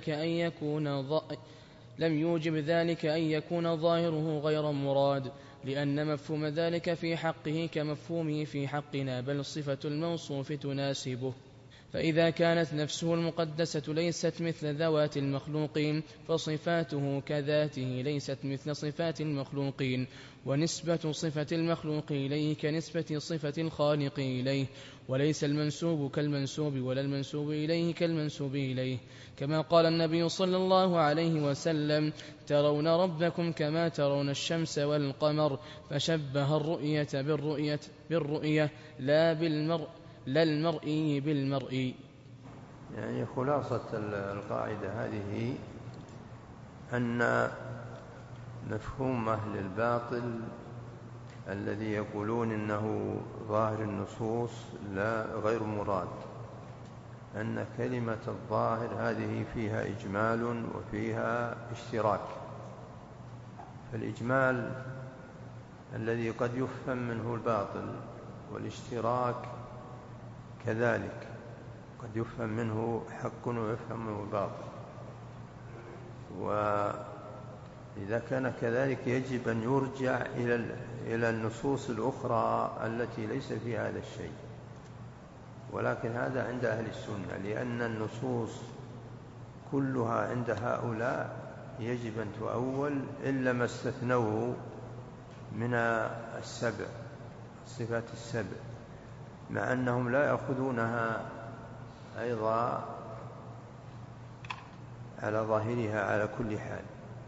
ذلك أن يكون ظاهره غير مراد، لأن مفهوم ذلك في حقه كمفهومه في حقنا، بل صفة الموصوف تناسبه. فإذا كانت نفسه المقدسة ليست مثل ذوات المخلوقين فصفاته كذاته ليست مثل صفات المخلوقين، ونسبة صفة المخلوق إليه كنسبة صفة الخالق إليه، وليس المنسوب كالمنسوب ولا المنسوب إليه كالمنسوب إليه، كما قال النبي صلى الله عليه وسلم: ترون ربكم كما ترون الشمس والقمر، فشبه الرؤية بالرؤية لا المرئي بالمرئي. يعني خلاصة القاعدة هذه أن مفهوم أهل الباطل الذي يقولون إنه ظاهر النصوص لا غير مراد، أن كلمة الظاهر هذه فيها إجمال وفيها اشتراك. فالإجمال الذي قد يفهم منه الباطل، والاشتراك كذلك قد يفهم منه حق ويفهم منه باطل. وإذا كان كذلك يجب أن يرجع إلى النصوص الأخرى التي ليس فيها هذا الشيء، ولكن هذا عند أهل السنة، لأن النصوص كلها عند هؤلاء يجب أن تؤول إلا ما استثنوه من السبع، الصفات السبع، مع أنهم لا يأخذونها أيضا على ظاهرها على كل حال.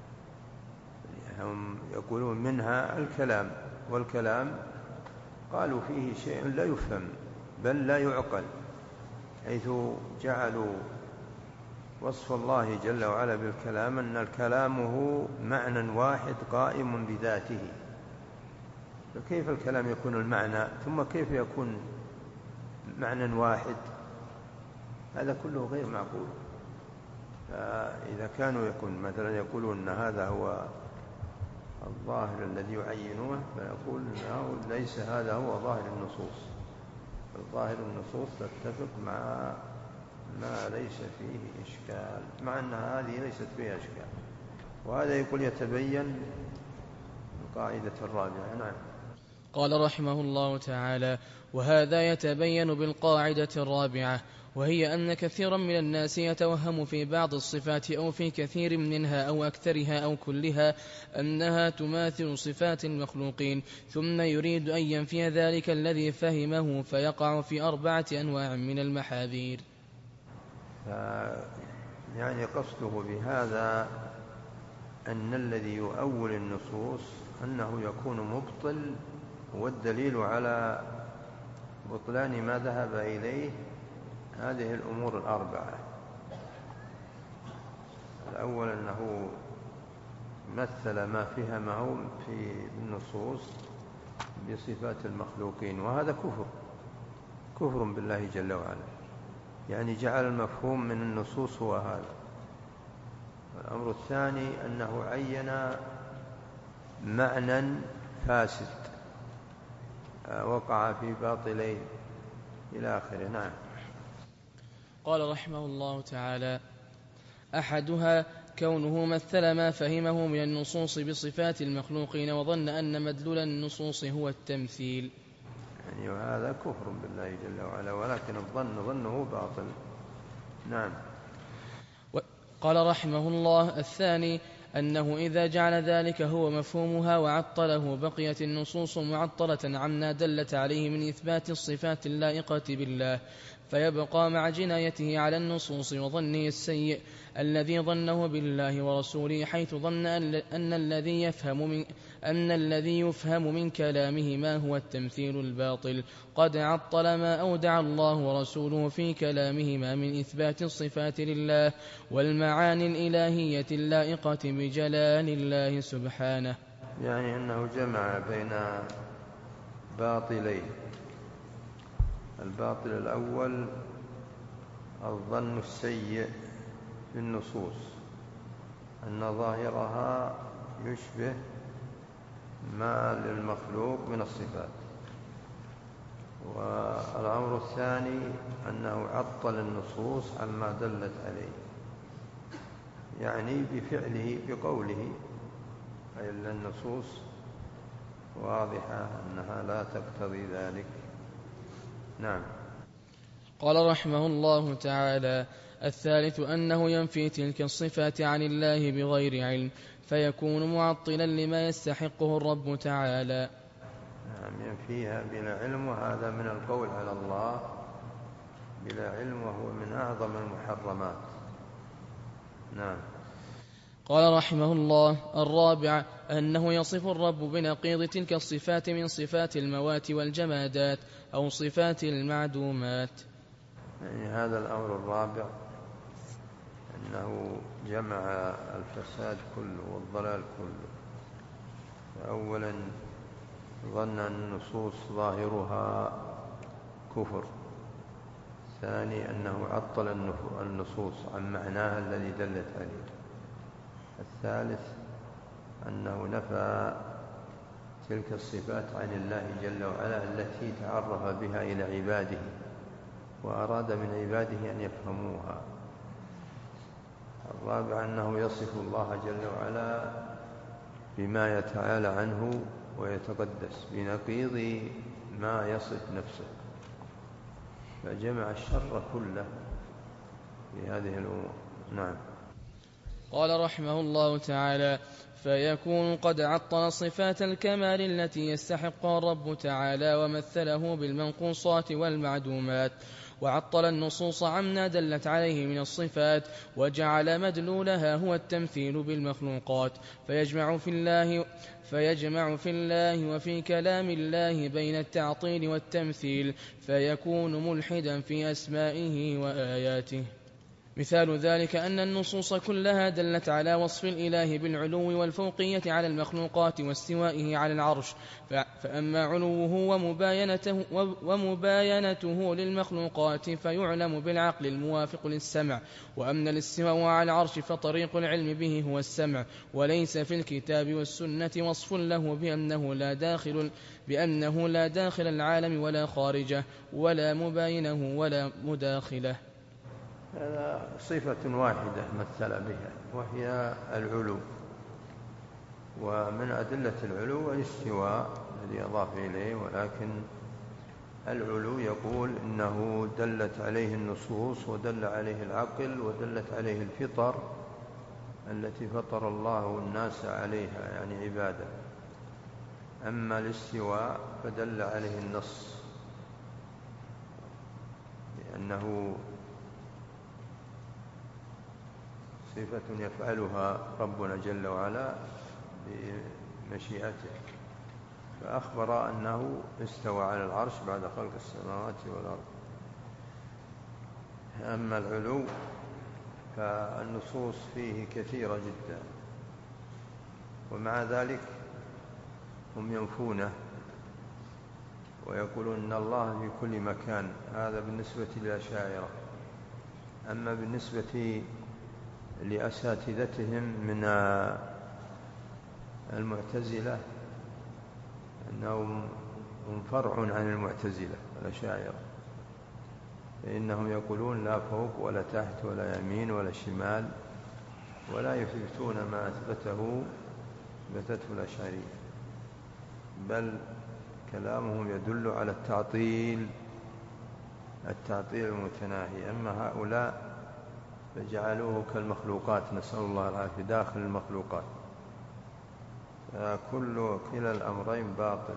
هم يقولون منها الكلام، والكلام قالوا فيه شيء لا يفهم بل لا يعقل، حيث جعلوا وصف الله جل وعلا بالكلام أن الكلام هو معنى واحد قائم بذاته. فكيف الكلام يكون المعنى ثم كيف يكون معنى واحد؟ هذا كله غير معقول. فإذا كانوا مثلا يقولون أن هذا هو الظاهر الذي يعينوه، فيقول ليس هذا هو ظاهر النصوص. الظاهر النصوص تتفق مع ما ليس فيه إشكال، مع أن هذه ليست فيها إشكال. وهذا يقول يتبين القاعدة الرابعة. نعم. قال رحمه الله تعالى: وهذا يتبين بالقاعدة الرابعة، وهي أن كثيرا من الناس يتوهم في بعض الصفات أو في كثير منها أو أكثرها أو كلها أنها تماثل صفات المخلوقين، ثم يريد أن ينفي ذلك الذي فهمه فيقع في 4 أنواع من المحاذير. يعني قصده بهذا أن الذي يؤول النصوص أنه يكون مبطل، والدليل على بطلان ما ذهب إليه هذه الأمور ال4: الأول أنه مثل ما فهمه في النصوص بصفات المخلوقين، وهذا كفر بالله جل وعلا، يعني جعل المفهوم من النصوص هو هذا. الأمر الثاني أنه عين معنى فاسد وقع في باطلين إلى آخره. نعم. قال رحمه الله تعالى: أحدها كونه مثل ما فهمه من النصوص بصفات المخلوقين وظن أن مدلول النصوص هو التمثيل، يعني وهذا كفر بالله جل وعلا، ولكن ظنه باطل. نعم. قال رحمه الله: الثاني أنه إذا جعل ذلك هو مفهومها وعطله بقيت النصوص معطلة عما دلت عليه من إثبات الصفات اللائقة بالله، فيبقى مع جنايته على النصوص وظنه السيء الذي ظنه بالله ورسوله، حيث ظن أن الذي يفهم من كلامه ما هو التمثيل الباطل، قد عطل ما أودع الله ورسوله في كلامهما من إثبات الصفات لله والمعاني الإلهية اللائقة بجلال الله سبحانه. يعني أنه جمع بين باطلين: الباطل الأول الظن السيء في النصوص، أن ظاهرها يشبه ما للمخلوق من الصفات. والأمر الثاني أنه عطل النصوص عما دلت عليه، يعني بفعله بقوله، أي أن النصوص واضحة أنها لا تقتضي ذلك. نعم. قال رحمه الله تعالى: الثالث أنه ينفي تلك الصفات عن الله بغير علم، فيكون معطلا لما يستحقه الرب تعالى. نعم، ينفيها بلا علم، وهذا من القول على الله بلا علم، وهو من أعظم المحرمات. نعم. قال رحمه الله: الرابع أنه يصف الرب بنقيض تلك الصفات من صفات الموات والجمادات أو صفات المعدومات. يعني هذا الأمر الرابع أنه جمع الفساد كله والضلال كله. أولا ظن أن النصوص ظاهرها كفر. ثاني أنه عطل النصوص عن معناها الذي دلت عليه. الثالث أنه نفى تلك الصفات عن الله جل وعلا التي تعرف بها إلى عباده وأراد من عباده أن يفهموها. الرابع أنه يصف الله جل وعلا بما يتعالى عنه ويتقدس بنقيض ما يصف نفسه، فجمع الشر كله في هذه الأمور. نعم. قال رحمه الله تعالى: فيكون قد عطل صفات الكمال التي يستحقها الرب تعالى ومثله بالمنقوصات والمعدومات، وعطل النصوص عما دلت عليه من الصفات، وجعل مدلولها هو التمثيل بالمخلوقات، فيجمع في الله وفي كلام الله بين التعطيل والتمثيل، فيكون ملحدا في أسمائه وآياته. مثال ذلك أن النصوص كلها دلت على وصف الإله بالعلو والفوقية على المخلوقات واستوائه على العرش، فأما علوه ومباينته للمخلوقات فيعلم بالعقل الموافق للسمع، وأما الاستواء على العرش فطريق العلم به هو السمع، وليس في الكتاب والسنة وصف له بأنه لا داخل العالم ولا خارجه، ولا مباينه ولا مداخله. هذا صفة واحدة مثل بها وهي العلو، ومن أدلة العلو الاستواء الذي أضاف إليه، ولكن العلو يقول إنه دلت عليه النصوص ودل عليه العقل ودلت عليه الفطر التي فطر الله الناس عليها، يعني عبادة. أما الاستواء فدل عليه النص لأنه صفة يفعلها ربنا جل وعلا بمشيئته، فأخبر أنه استوى على العرش بعد خلق السماوات والأرض. أما العلو فالنصوص فيه كثيرة جدا، ومع ذلك هم ينفونه ويقولون إن الله في كل مكان. هذا بالنسبة للأشاعرة. أما بالنسبة لأساتذتهم من المعتزلة أنهم فرع عن المعتزلة الأشاعرة، فإنهم يقولون لا فوق ولا تحت ولا يمين ولا شمال، ولا يثبتون ما أثبته الأشاعرية، بل كلامهم يدل على التعطيل المتناهي. أما هؤلاء فجعلوه كالمخلوقات، نسأل الله العافية، داخل المخلوقات. كلا الأمرين باطل.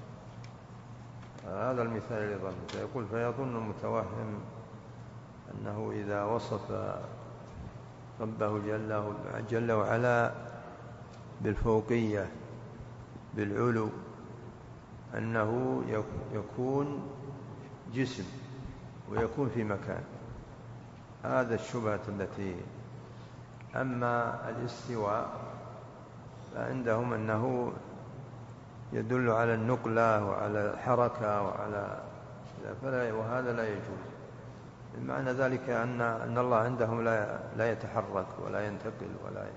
هذا المثال اللي ضربته، يقول فيظن المتوهم أنه إذا وصف ربه جل وعلا بالفوقية بالعلو أنه يكون جسم ويكون في مكان. هذا الشبهة التي. أما الاستواء فعندهم أنه يدل على النقلة وعلى الحركة وهذا لا يجوز. معنى ذلك أن الله عندهم لا يتحرك ولا ينتقل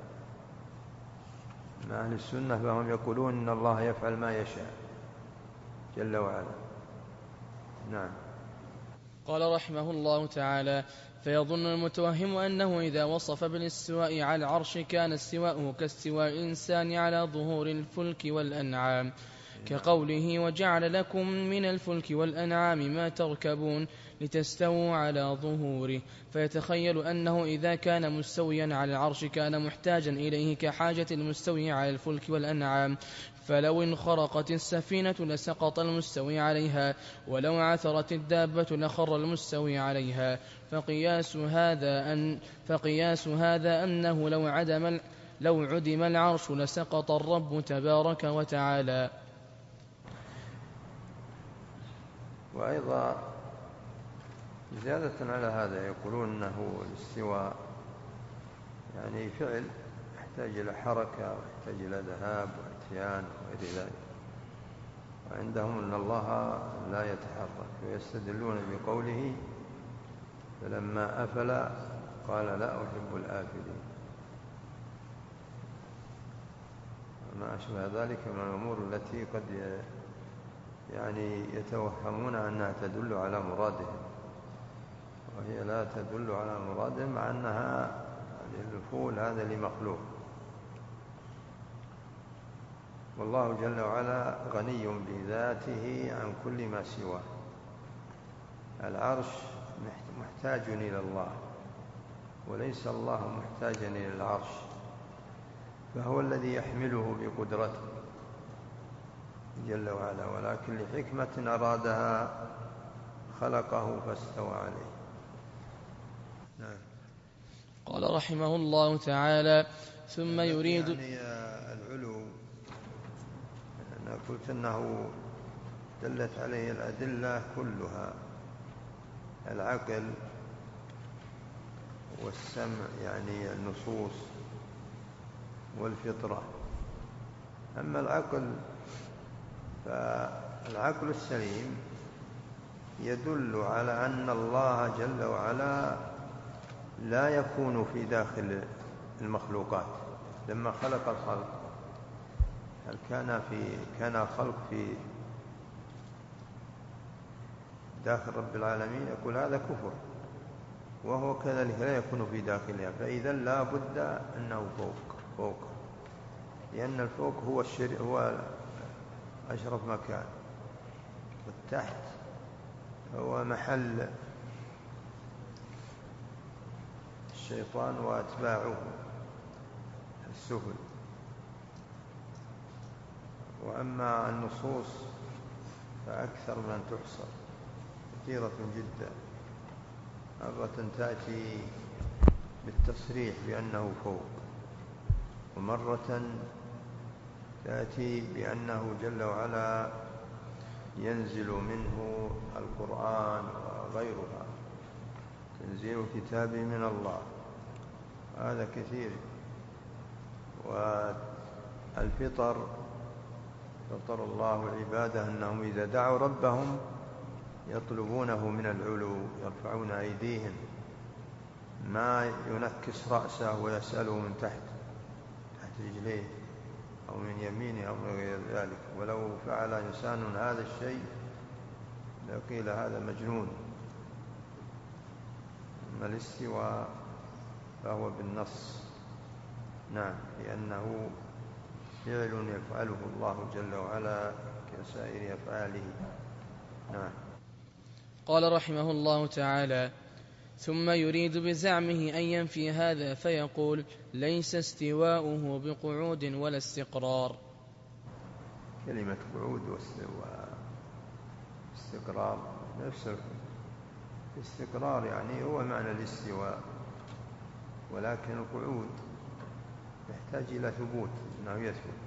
مع أهل السنة فهم يقولون إن الله يفعل ما يشاء جل وعلا. نعم. قال رحمه الله تعالى: فيظن المتوهم أنه إذا وصف بالاستواء على العرش كان استواءه كاستواء الإنسان على ظهور الفلك والأنعام، كقوله: وجعل لكم من الفلك والأنعام ما تركبون لتستووا على ظهوره، فيتخيل أنه إذا كان مستويا على العرش كان محتاجا إليه كحاجة المستوي على الفلك والأنعام، فلو انخرقت السفينة لسقط المستوي عليها، ولو عثرت الدابة لخر المستوي عليها. فقياس هذا أنه لو عدم العرش لسقط الرب تبارك وتعالى. وأيضا زيادة على هذا يقولون أنه الاستواء يعني فعل يحتاج إلى حركة ويحتاج إلى ذهاب واتيان وغير ذلك، وعندهم أن الله لا يتحرك، ويستدلون بقوله: فلما أفل قال لا أحب الآفلين، وما أشبه ذلك من الأمور التي قد يتوهمون أنها تدل على مرادهم، وهي لا تدل على مرادهم، مع أنها الفول هذا لمخلوق. والله جل وعلا غني بذاته عن كل ما سواه. العرش محتاج إلى الله، وليس الله محتاجا إلى العرش، فهو الذي يحمله بقدرته جل وعلا، ولكن لحكمة أرادها خلقه فاستوى عليه. نعم. قال رحمه الله تعالى: ثم يريد العلو، أنا قلت أنه دلت عليه الأدلة كلها، العقل والسمع يعني النصوص والفطرة. أما فالعقل السليم يدل على أن الله جل وعلا لا يكون في داخل المخلوقات. لما خلق الخلق هل كان الخلق في داخل رب العالمين؟ يقول هذا كفر، وهو كذلك لا يكون في داخلها، فإذا لا بد أنه فوق، لأن الفوق هو أشرف مكان، والتحت هو محل الشيطان وأتباعه السفل. وأما النصوص فأكثر من أن تحصر، كثيرة جدا، مرة تأتي بالتصريح بأنه فوق، ومرة تأتي بأنه جل وعلا ينزل منه القرآن وغيرها، تنزيل كتاب من الله، هذا كثير. الفطر فطر الله عباده أنهم إذا دعوا ربهم يطلبونه من العلو، يرفعون أيديهم، ما ينكس رأسه ويسأله من تحت رجليه أو من يمينه أو من غير ذلك. ولو فعل إنسان هذا الشيء لقيل هذا مجنون. أما الاستواء فهو بالنص، نعم، لأنه فعل يفعله الله جل وعلا كسائر أفعاله. نعم. قال رحمه الله تعالى: ثم يريد بزعمه أن ينفي هذا فيقول: ليس استواؤه بقعود ولا استقرار. كلمة قعود واستقرار نفس الاستقرار، يعني هو معنى الاستواء، ولكن القعود يحتاج إلى ثبوت، أنه يثبت.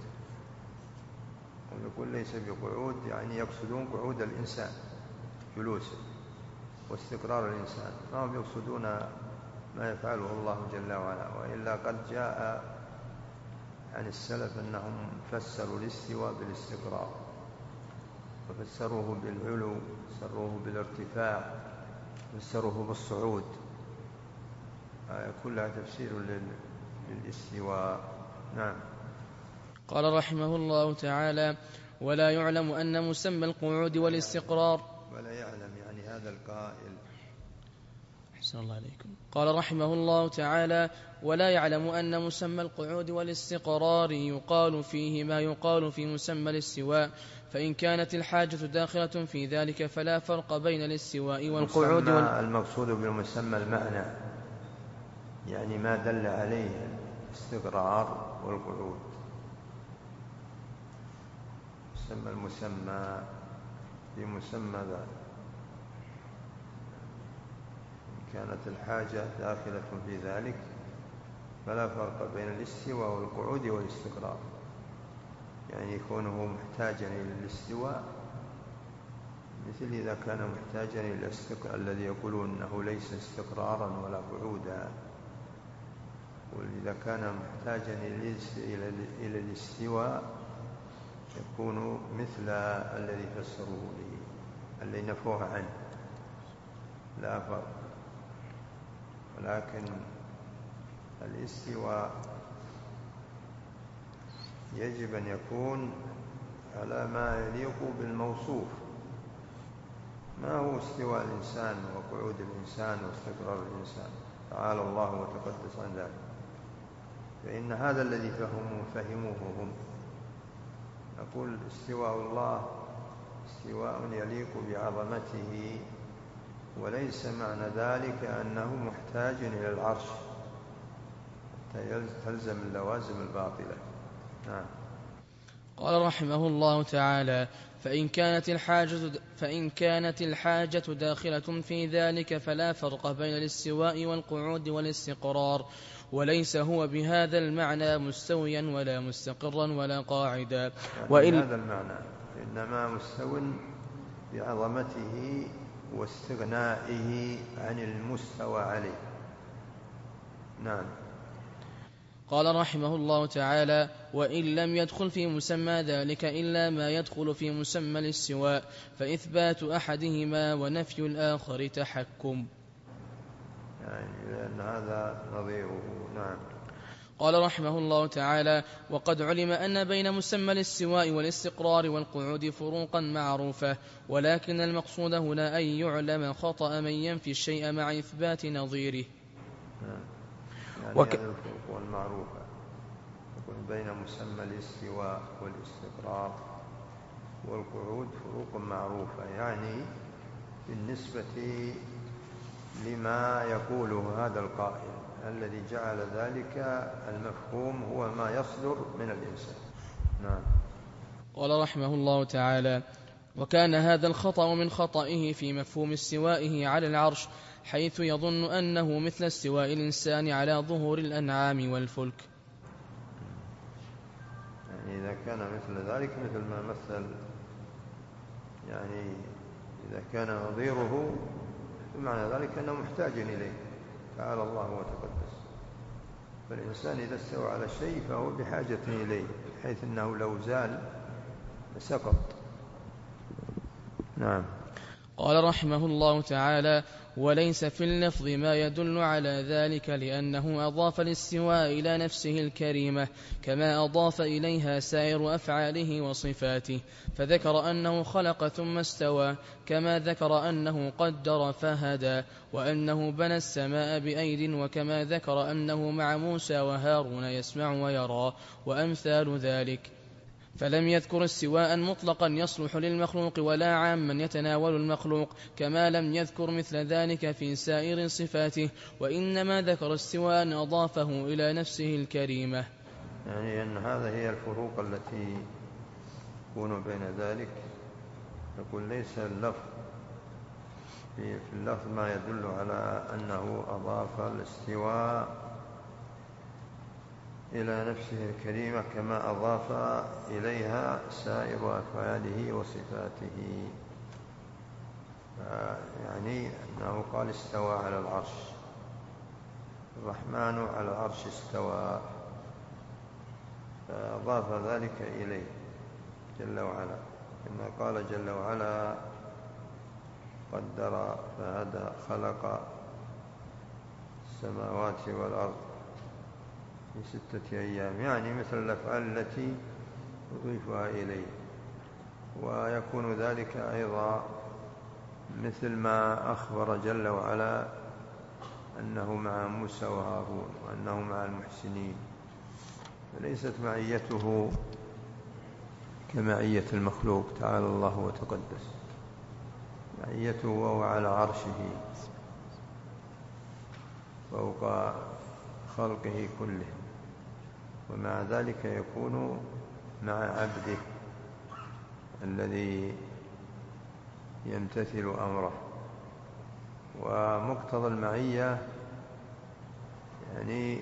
ويقول ليس بقعود يعني يقصدون قعود الإنسان جلوسه واستقرار الإنسان، ما هم يقصدون ما يفعله الله جل وعلا. وإلا قد جاء عن السلف أنهم فسروا الاستواء بالاستقرار، وفسروه بالعلو، فسروه بالارتفاع، فسروه بالصعود، كلها تفسير للاستواء. نعم. قال رحمه الله تعالى: ولا يعلم أن مسمى القعود والاستقرار، ولا يعلم يعني هذا القائل. أحسن الله عليكم. قال رحمه الله تعالى: ولا يعلم أن مسمى القعود والاستقرار يقال فيه ما يقال في مسمى الاستواء، فإن كانت الحاجة داخلة في ذلك فلا فرق بين الاستواء والقعود. المقصود بالمسمى المعنى، يعني ما دل عليه الاستقرار والقعود. يسمى المسمى بمسمى ذلك إن كانت الحاجة داخلة في ذلك فلا فرق بين الاستواء والقعود والاستقرار، يعني يكونه محتاجا إلى الاستواء، مثل إذا كان محتاجا إلى الاستقرار الذي يقولون أنه ليس استقرارا ولا قعودا. وإذا كان محتاجا إلى الاستواء يكون مثل الذي فسروه به، الذي نفوه عنه، لا فرق. ولكن الاستواء يجب أن يكون على ما يليق بالموصوف، ما هو استواء الإنسان وقعود الإنسان واستقرار الإنسان، تعالى الله وتقدس عن ذلك. فإن هذا الذي فهموه هم. نقول استواء الله استواء يليق بعظمته، وليس معنى ذلك أنه محتاج إلى العرش تلزم اللوازم الباطلة. نعم. قال رحمه الله تعالى: فإن كانت الحاجة داخلة في ذلك فلا فرق بين الاستواء والقعود والاستقرار، وليس هو بهذا المعنى مستويا ولا مستقرا ولا قاعدا. يعني هذا المعنى، إنما مستو بعظمته واستغنائه عن المستوى عليه. نعم. قال رحمه الله تعالى: وإن لم يدخل في مسمى ذلك إلا ما يدخل في مسمى الاستواء فإثبات أحدهما ونفي الآخر تحكم، يعني لأن هذا نظيره. نعم. قال رحمه الله تعالى: وقد علم أن بين مسمى الاستواء والاستقرار والقعود فروقا معروفة، ولكن المقصود هنا أن يعلم خطأ من ينفي الشيء مع إثبات نظيره. يعني هذه الفروق المعروفة يكون بين مسمى الاستواء والاستقرار والقعود فروق معروفة، يعني بالنسبة لما يقوله هذا القائل الذي جعل ذلك المفهوم هو ما يصدر من الإنسان. نعم. قال رحمه الله تعالى: وكان هذا الخطأ من خطئه في مفهوم استوائه على العرش، حيث يظن أنه مثل استواء الإنسان على ظهور الأنعام والفلك. يعني إذا كان مثل ذلك مثل ما مثل، يعني إذا كان نظيره بمعنى ذلك أنه محتاج إليه، تعالى الله وتقدس. فالإنسان إذا استوى على شيء فهو بحاجة إليه، حيث أنه لو زال سقط. نعم. قال رحمه الله تعالى: وليس في اللفظ ما يدل على ذلك، لأنه أضاف الاستواء إلى نفسه الكريمة كما أضاف إليها سائر أفعاله وصفاته، فذكر أنه خلق ثم استوى، كما ذكر أنه قدر فهدى، وأنه بنى السماء بأيد، وكما ذكر أنه مع موسى وهارون يسمع ويرى، وأمثال ذلك. فلم يذكر استواء مطلقا يصلح للمخلوق ولا عاما يتناول المخلوق، كما لم يذكر مثل ذلك في سائر صفاته، وإنما ذكر استواء أضافه إلى نفسه الكريمة. يعني أن هذا هي الفروق التي تكون بين ذلك. يقول ليس اللفظ في اللفظ ما يدل على أنه أضاف الاستواء إلى نفسه الكريمة كما أضاف إليها سائر أفعاله وصفاته. يعني أنه قال استوى على العرش، الرحمن على العرش استوى، فأضاف ذلك إليه جل وعلا، كما قال جل وعلا: قدر فهدى، خلق السماوات والأرض في 6 أيام، يعني مثل الأفعال التي أضيفها إليه. ويكون ذلك أيضا مثل ما أخبر جل وعلا أنه مع موسى وهارون وأنه مع المحسنين، فليست معيته كمعية المخلوق تعالى الله وتقدس، معيته وهو على عرشه فوق خلقه كلهم، ومع ذلك يكون مع عبده الذي يمتثل أمره. ومقتضى المعية يعني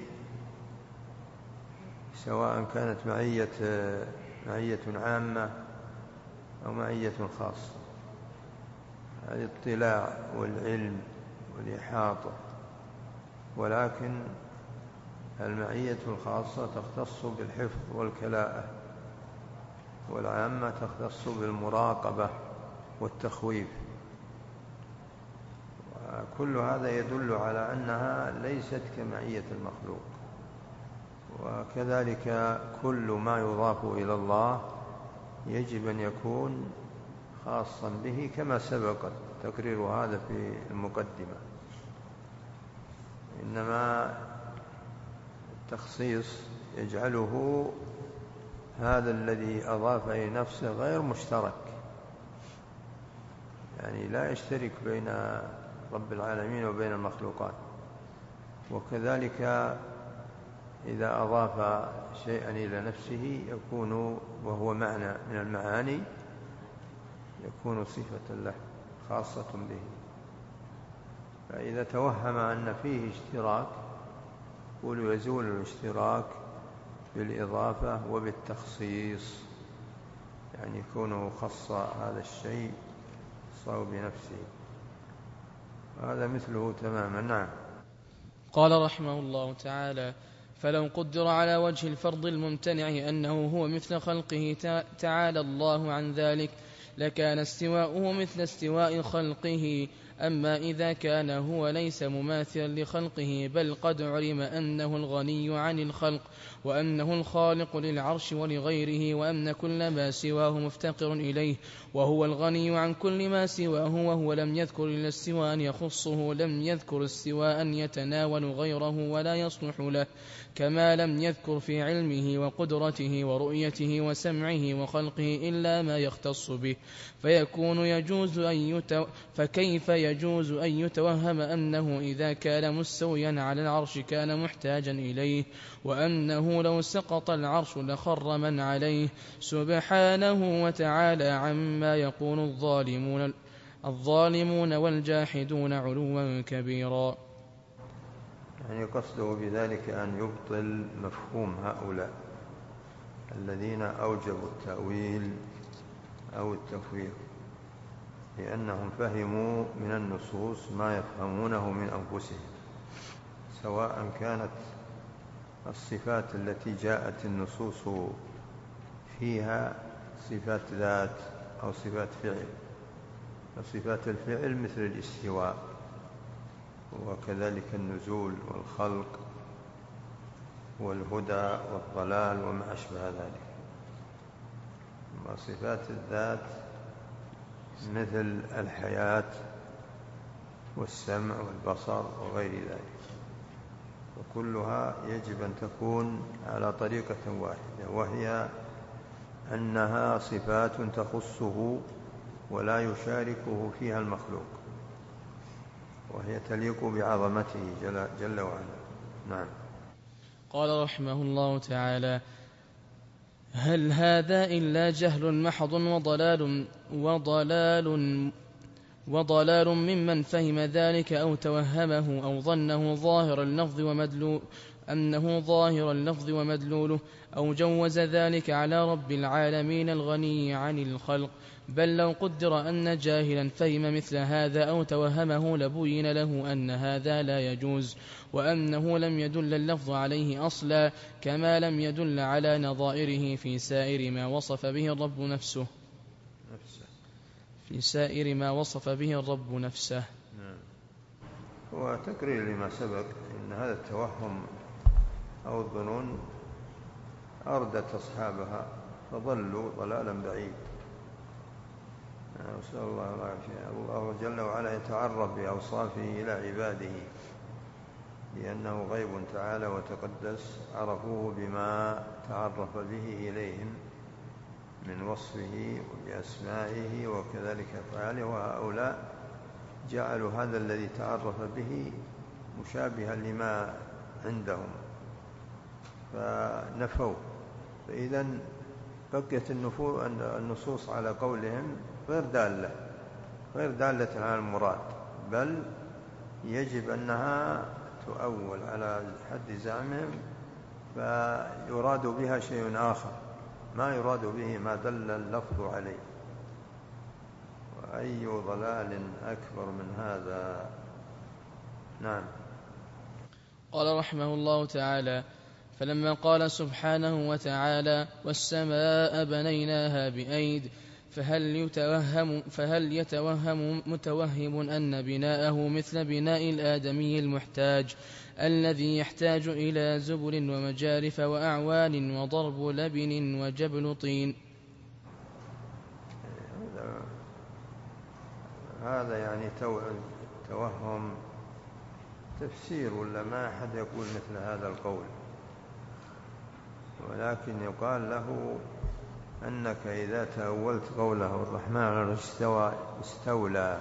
سواء كانت معية عامة أو معية خاصة، الاطلاع والعلم والإحاطة، ولكن المعية الخاصة تختص بالحفظ والكلاءة، والعامة تختص بالمراقبة والتخويف. وكل هذا يدل على أنها ليست كمعية المخلوق. وكذلك كل ما يضاف إلى الله يجب أن يكون خاصا به، كما سبق تقرير هذا في المقدمة. إنما التخصيص يجعله هذا الذي أضاف إلى نفسه غير مشترك، يعني لا يشترك بين رب العالمين وبين المخلوقات. وكذلك إذا أضاف شيئا إلى نفسه يكون وهو معنى من المعاني، يكون صفة له خاصة به. فإذا توهم أن فيه اشتراك يزول الاشتراك بالإضافة وبالتخصيص، يعني يكون خص هذا الشيء خصه بنفسه، هذا مثله تماما. نعم. قال رحمه الله تعالى: فلو قدر على وجه الفرض الممتنع أنه هو مثل خلقه تعالى الله عن ذلك، لكان استواؤه مثل استواء خلقه. أما إذا كان هو ليس مماثلا لخلقه، بل قد علم أنه الغني عن الخلق، وأنه الخالق للعرش ولغيره، وأن كل ما سواه مفتقر إليه، وهو الغني عن كل ما سواه، وهو لم يذكر إلا استواء يخصه، لم يذكر استواء يتناول غيره ولا يصلح له، كما لم يذكر في علمه وقدرته ورؤيته وسمعه وخلقه إلا ما يختص به، فكيف يجوز أن يتوهم أنه إذا كان مستويا على العرش كان محتاجا إليه، وأنه لو سقط العرش لخر من عليه، سبحانه وتعالى عما يقول الظالمون والجاحدون علوا كبيرا. يعني قصده بذلك أن يبطل مفهوم هؤلاء الذين أوجبوا التأويل أو التفويض، لأنهم فهموا من النصوص ما يفهمونه من أنفسهم، سواء كانت الصفات التي جاءت النصوص فيها صفات ذات أو صفات فعل. صفات الفعل مثل الاستواء وكذلك النزول والخلق والهدى والضلال وما أشبه ذلك. وصفات الذات مثل الحياة والسمع والبصر وغير ذلك، وكلها يجب أن تكون على طريقة واحدة، وهي أنها صفات تخصه ولا يشاركه فيها المخلوق، وهي تليق بعظمته جل وعلا. نعم. قال رحمه الله تعالى: هل هذا إلا جهل محض وضلال ممن فهم ذلك أو توهمه أو ظنه ظاهر اللفظ ومدلوله أو جوز ذلك على رب العالمين الغني عن الخلق. بل لو قدر أن جاهلا فهم مثل هذا أو توهمه لبين له أن هذا لا يجوز، وأنه لم يدل اللفظ عليه أصلا، كما لم يدل على نظائره في سائر ما وصف به الرب نفسه. نعم. وتقرير لما سبق أن هذا التوهم أو الظنون أردت أصحابها فضلوا ضلالا بعيد. نسأل الله العافية. الله جل وعلا يتعرف بأوصافه إلى عباده لأنه غيب تعالى وتقدس، عرفوه بما تعرف به إليهم من وصفه وبأسمائه وكذلك أفعاله، وهؤلاء جعلوا هذا الذي تعرف به مشابها لما عندهم فنفوا. فإذا بقيت النصوص على قولهم غير دالة على المراد، بل يجب أنها تؤول على حد زعمهم، فيراد بها شيء آخر ما يراد به ما دل اللفظ عليه. وأي ضلال أكبر من هذا. نعم. قال رحمه الله تعالى: فلما قال سبحانه وتعالى: والسماء بنيناها بأيد، فهل يتوهم متوهم أن بناءه مثل بناء الآدمي المحتاج الذي يحتاج إلى زبل ومجارف وأعوان وضرب لبن وجبل طين؟ هذا يعني توهم تفسير، ولا ما أحد يقول مثل هذا القول، ولكن يقال له أنك إذا تأولت قوله الرحمن على العرش استولى،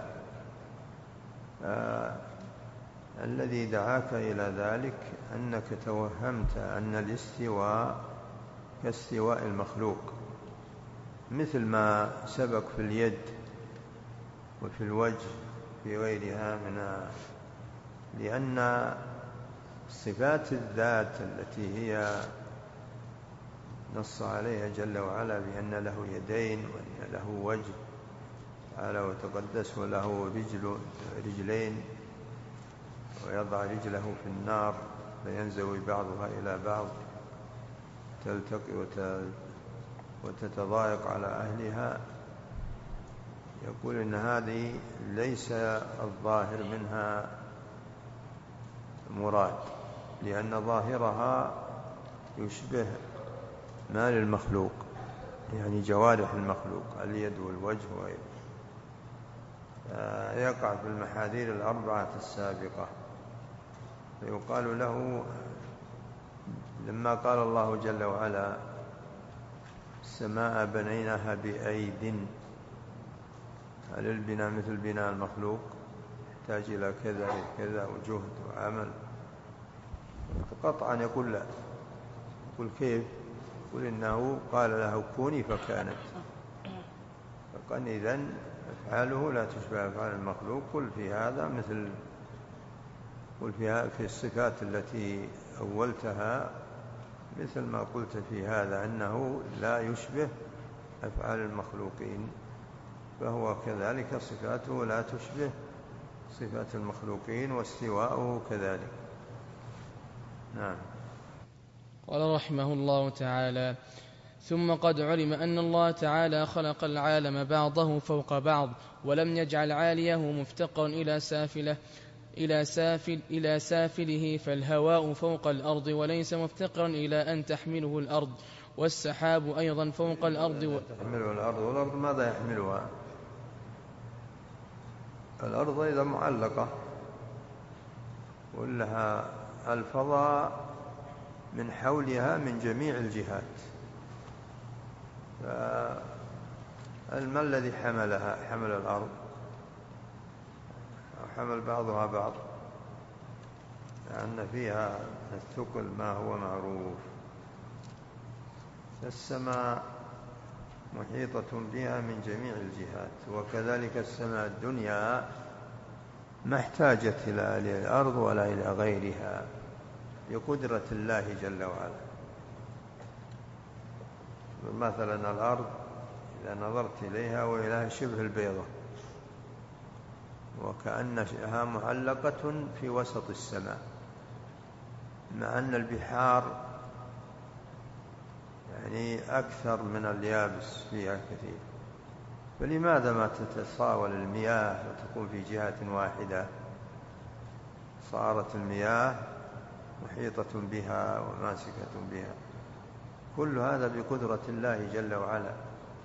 الذي دعاك إلى ذلك أنك توهمت أن الاستواء كاستواء المخلوق، مثل ما سبق في اليد وفي الوجه في غيرها لأن صفات الذات التي هي نص عليها جل وعلا بأن له يدين وأن له وجه تعالى وتقدس وله رجلين، ويضع رجله في النار فينزوي بعضها إلى بعض تلتقي وتتضايق على أهلها، يقول إن هذه ليس الظاهر منها مراد، لأن ظاهرها يشبه ما للمخلوق، يعني جوارح المخلوق اليد والوجه وغيره، يقع في المحاذير الأربعة السابقة. فيقال له لما قال الله جل وعلا: السماء بنيناها بأيد، هل البناء مثل بناء المخلوق يحتاج إلى كذا وكذا وجهد وعمل؟ قطعا يقول لا. يقول كيف؟ يقول إنه قال له كوني فكانت، فقال إذن أفعاله لا تشبه أفعال المخلوق. قل في الصفات التي أولتها مثل ما قلت في هذا، أنه لا يشبه أفعال المخلوقين، فهو كذلك صفاته لا تشبه صفات المخلوقين واستواءه كذلك. نعم. قال رحمه الله تعالى: ثم قد علم أن الله تعالى خلق العالم بعضه فوق بعض، ولم يجعل عاليه مفتقرا إلى سافله، فالهواء فوق الأرض وليس مفتقرا إلى أن تحمله الأرض، والسحاب أيضا فوق الأرض تحمله الأرض. والأرض ماذا يحملها؟ الأرض إذا معلقة ولها الفضاء من حولها من جميع الجهات، فالما الذي حملها؟ حمل الأرض أو حمل بعضها بعض، لأن فيها الثقل ما هو معروف. السماء محيطة بها من جميع الجهات، وكذلك السماء الدنيا ما احتاجت إلى الأرض ولا إلى غيرها بقدرة الله جل وعلا. مثلا الأرض إذا نظرت إليها وإليها شبه البيضة، وكأنها معلقة في وسط السماء، مع أن البحار يعني أكثر من اليابس فيها كثير، فلماذا ما تتساوى المياه وتكون في جهة واحدة؟ صارت المياه محيطة بها وماسكة بها. كل هذا بقدرة الله جل وعلا.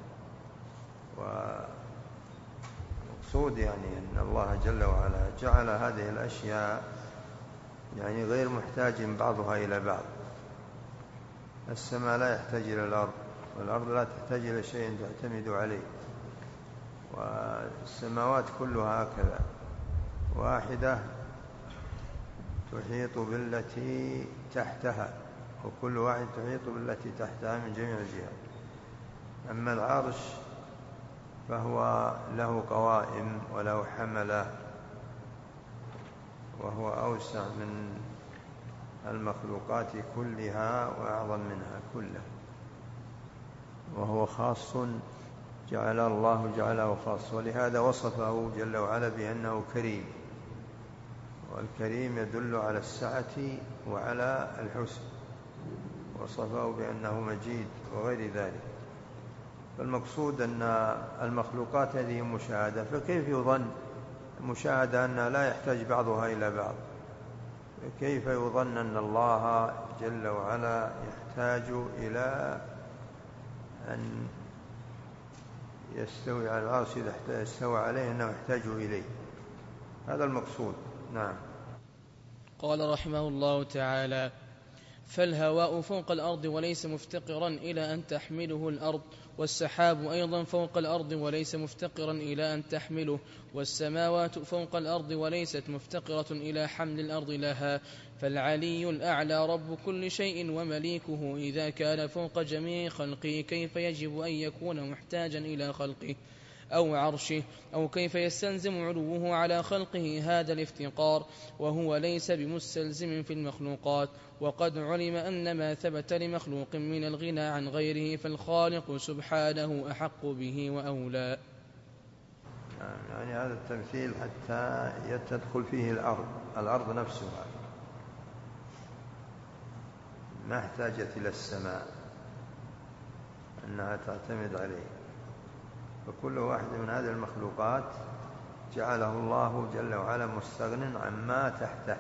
ومقصود يعني أن الله جل وعلا جعل هذه الأشياء يعني غير محتاج بعضها إلى بعض. السماء لا يحتاج إلى الأرض، والأرض لا تحتاج إلى شيء تعتمد عليه، والسماوات كلها هكذا واحدة تحيط بالتي تحتها، وكل واحد تحيط بالتي تحتها من جميع الجهات. أما العرش فهو له قوائم وله حملة، وهو أوسع من المخلوقات كلها وأعظم منها كلها، وهو خاص الله جعله خاص، ولهذا وصفه جل وعلا بأنه كريم، والكريم يدل على السعة وعلى الحسن، وصفه بأنه مجيد وغير ذلك. فالمقصود أن المخلوقات هذه مشاهدة، فكيف يظن مشاهدة أنها لا يحتاج بعضها إلى بعض؟ كيف يظن أن الله جل وعلا يحتاج إلى أن يستوي على العرش؟ إذا استوى عليه أنه يحتاج إليه. هذا المقصود. نعم. قال رحمه الله تعالى: فالهواء فوق الأرض وليس مفتقرا إلى أن تحمله الأرض، والسحاب أيضا فوق الأرض وليس مفتقرا إلى أن تحمله، والسماوات فوق الأرض وليست مفتقرة إلى حمل الأرض لها، فالعلي الأعلى رب كل شيء ومليكه إذا كان فوق جميع خلقه كيف يجب أن يكون محتاجا إلى خلقه أو عرشه، أو كيف يستلزم علوه على خلقه هذا الافتقار، وهو ليس بمستلزم في المخلوقات. وقد علم أن ما ثبت لمخلوق من الغنى عن غيره فالخالق سبحانه أحق به وأولى. يعني هذا التمثيل حتى تدخل فيه الأرض نفسها ما احتاجت إلى السماء أنها تعتمد عليه، فكل واحد من هذه المخلوقات جعله الله جل وعلا مستغن عما تحته.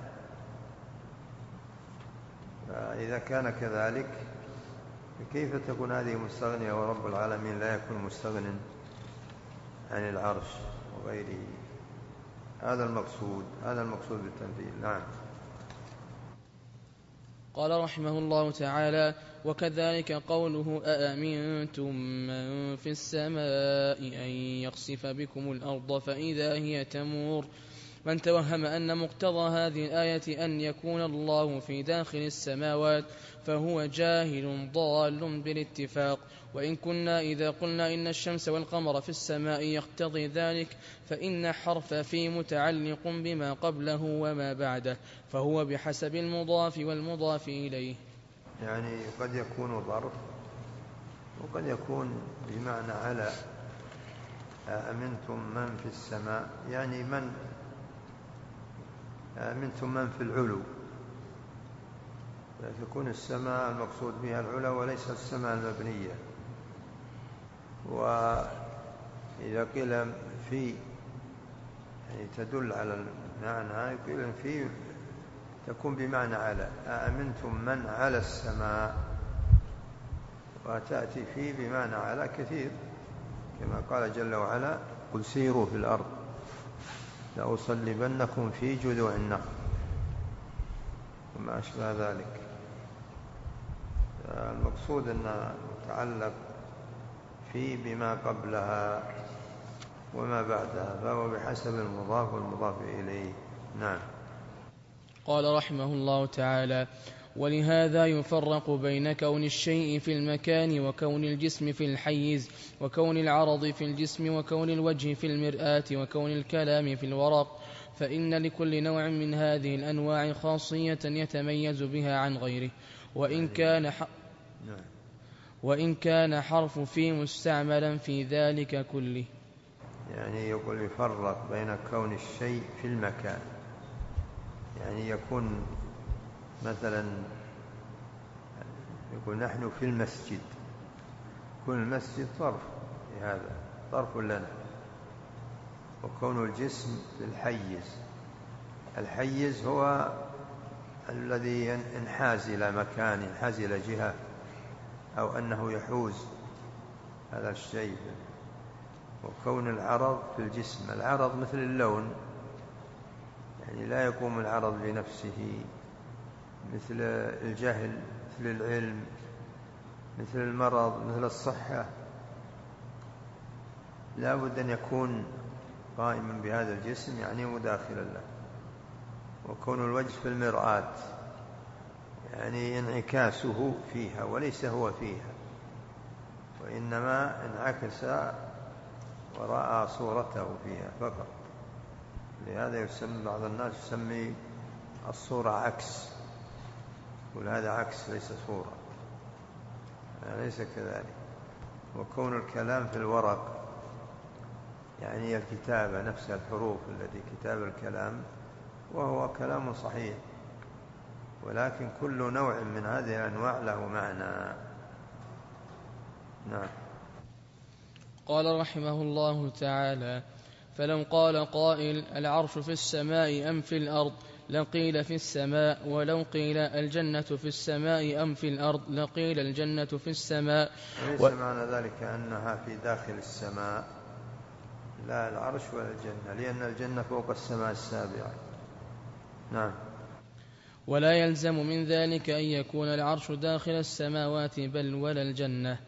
فإذا كان كذلك فكيف تكون هذه مستغنية ورب العالمين لا يكون مستغن عن العرش وغيره؟ هذا المقصود بالتمثيل. نعم. قال رحمه الله تعالى: وكذلك قوله: أأمنتم من في السماء أن يخسف بكم الأرض فإذا هي تمور. من توهم أن مقتضى هذه الآية أن يكون الله في داخل السماوات فهو جاهل ضال بالاتفاق. وإن كنا إذا قلنا إن الشمس والقمر في السماء يقتضي ذلك فإن حرف في متعلق بما قبله وما بعده، فهو بحسب المضاف والمضاف إليه. يعني قد يكون ظرف وقد يكون بمعنى على. أأمنتم من في السماء يعني أأمنتم من في العلو، تكون السماء المقصود بها العلا وليس السماء المبنية. وإذا قيل في يعني تدل على المعنى، قيل في تكون بمعنى على، أأمنتم من على السماء، وتأتي في بمعنى على كثير، كما قال جل وعلا قل سيروا في الأرض لأصلبنكم في جذوع النخل وما أشبه ذلك. المقصود أن تعلق في بما قبلها وما بعدها، فهو بحسب المضاف والمضاف إليه. نعم. قال رحمه الله تعالى: ولهذا يفرق بين كون الشيء في المكان وكون الجسم في الحيز، وكون العرض في الجسم، وكون الوجه في المرآة، وكون الكلام في الورق، فإن لكل نوع من هذه الأنواع خاصية يتميز بها عن غيره، وإن كان حرف في مستعملا في ذلك كله. يعني يقول يفرق بين كون الشيء في المكان، يعني يكون مثلا يقول نحن في المسجد، كون المسجد ظرف لهذا، ظرف لنا. وكون الجسم في الحيز، الحيز هو الذي انحاز إلى مكان، انحاز إلى جهة، أو أنه يحوز هذا الشيء. وكون العرض في الجسم، العرض مثل اللون، يعني لا يقوم العرض بنفسه، مثل الجهل، مثل العلم، مثل المرض، مثل الصحة، لا بد أن يكون قائما بهذا الجسم، يعني مداخلا له. وكون الوجه في المرآة، يعني انعكاسه فيها وليس هو فيها، وإنما انعكس ورأى صورته فيها فقط. لهذا يسمى بعض الناس يسمي الصورة عكس، يقول هذا عكس ليس صورة، ليس كذلك. وكون الكلام في الورق، يعني الكتابة نفس الحروف التي كتاب الكلام، وهو كلام صحيح، ولكن كل نوع من هذه الأنواع له معنى. نعم. قال رحمه الله تعالى: فلو قال قائل العرش في السماء أم في الأرض لقيل في السماء، ولو قيل الجنة في السماء أم في الأرض لقيل الجنة في السماء. ليس معنى ذلك أنها في داخل السماء، لا العرش ولا الجنة، لأن الجنة فوق السماء السابعة. نعم. ولا يلزم من ذلك أن يكون العرش داخل السماوات بل ولا الجنة.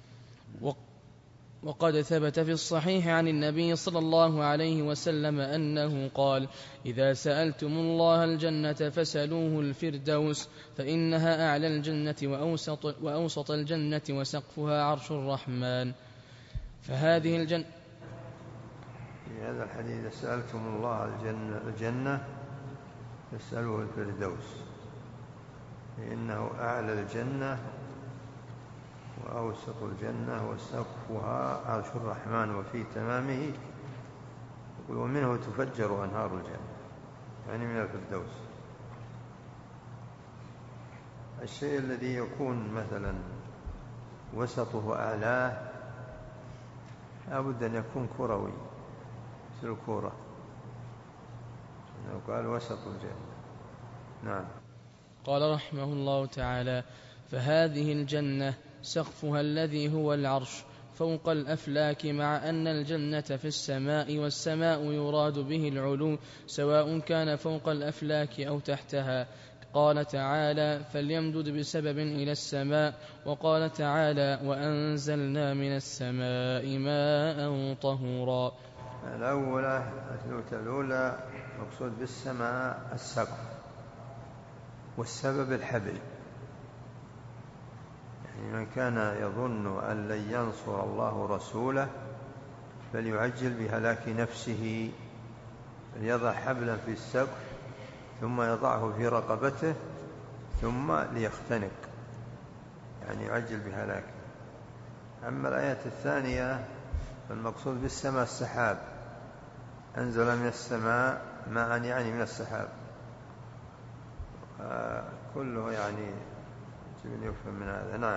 وقد ثبت في الصحيح عن النبي صلى الله عليه وسلم أنه قال: إذا سألتم الله الجنة فسألوه الفردوس، فإنها أعلى الجنة وأوسط الجنة وسقفها عرش الرحمن. فهذه الجنة، في هذا الحديث سألتم الله الجنة فاسألوه الفردوس، فإنه أعلى الجنة وأوسط الجنة وسقفها عرش الرحمن. وفي تمامه يقول ومنه تفجر أنهار الجنة، يعني من الفردوس. الشيء الذي يكون مثلا وسطه أعلاه لابد أن يكون كروي، مثل الكرة، قال وسط الجنة. نعم. قال رحمه الله تعالى: فهذه الجنة سقفها الذي هو العرش فوق الأفلاك، مع أن الجنة في السماء، والسماء يراد به العلو، سواء كان فوق الأفلاك أو تحتها. قال تعالى: فليمدد بسبب إلى السماء. وقال تعالى: وأنزلنا من السماء ماء طهورا. الأولى مقصود بالسماء السقف، والسبب الحبل. يعني من كان يظن أن لن ينصر الله رسوله فليعجل بهلاك نفسه، فليضع حبلا في السقف ثم يضعه في رقبته ثم ليختنق، يعني يعجل بهلاكه. أما الآية الثانية فالمقصود بالسماء السحاب، أنزل من السماء ماء، يعني من السحاب. كله يعني يجب أن يفهم من هذا. نعم.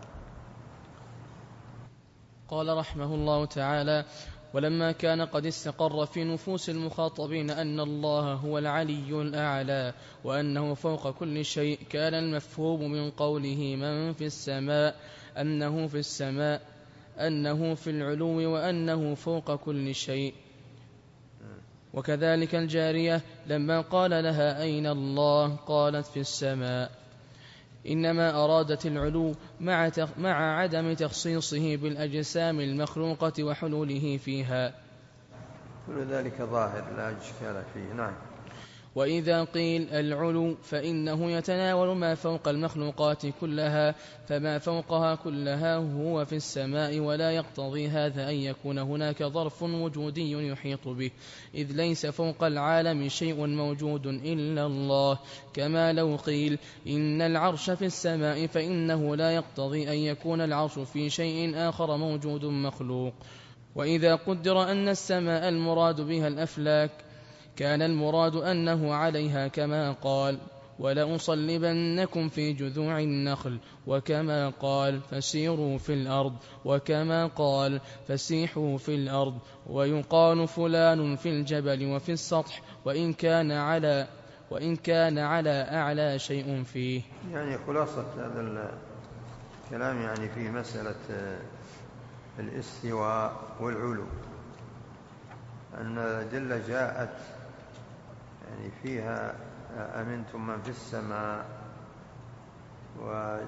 قال رحمه الله تعالى: ولما كان قد استقر في نفوس المخاطبين أن الله هو العلي الأعلى وأنه فوق كل شيء، كان المفهوم من قوله من في السماء أنه في السماء أنه في العلو وأنه فوق كل شيء. وكذلك الجارية لما قال لها أين الله قالت في السماء، إنما أرادت العلو مع عدم تخصيصه بالأجسام المخلوقة وحلوله فيها. كل ذلك ظاهر لا إشكال فيه. نعم. وإذا قيل العلو فإنه يتناول ما فوق المخلوقات كلها، فما فوقها كلها هو في السماء، ولا يقتضي هذا أن يكون هناك ظرف وجودي يحيط به، إذ ليس فوق العالم شيء موجود إلا الله. كما لو قيل إن العرش في السماء، فإنه لا يقتضي أن يكون العرش في شيء آخر موجود مخلوق. وإذا قدر أن السماء المراد بها الأفلاك، كان المراد أنه عليها كما قال ولأصلبنكم في جذوع النخل، وكما قال فسيروا في الأرض، وكما قال فسيحوا في الأرض. ويقال فلان في الجبل وفي السطح، وإن كان على أعلى شيء فيه. يعني خلاصة هذا الكلام يعني في مسألة الاستواء والعلو، أن الأدلة جاءت يعني فيها أمنتم من في السماء، ولا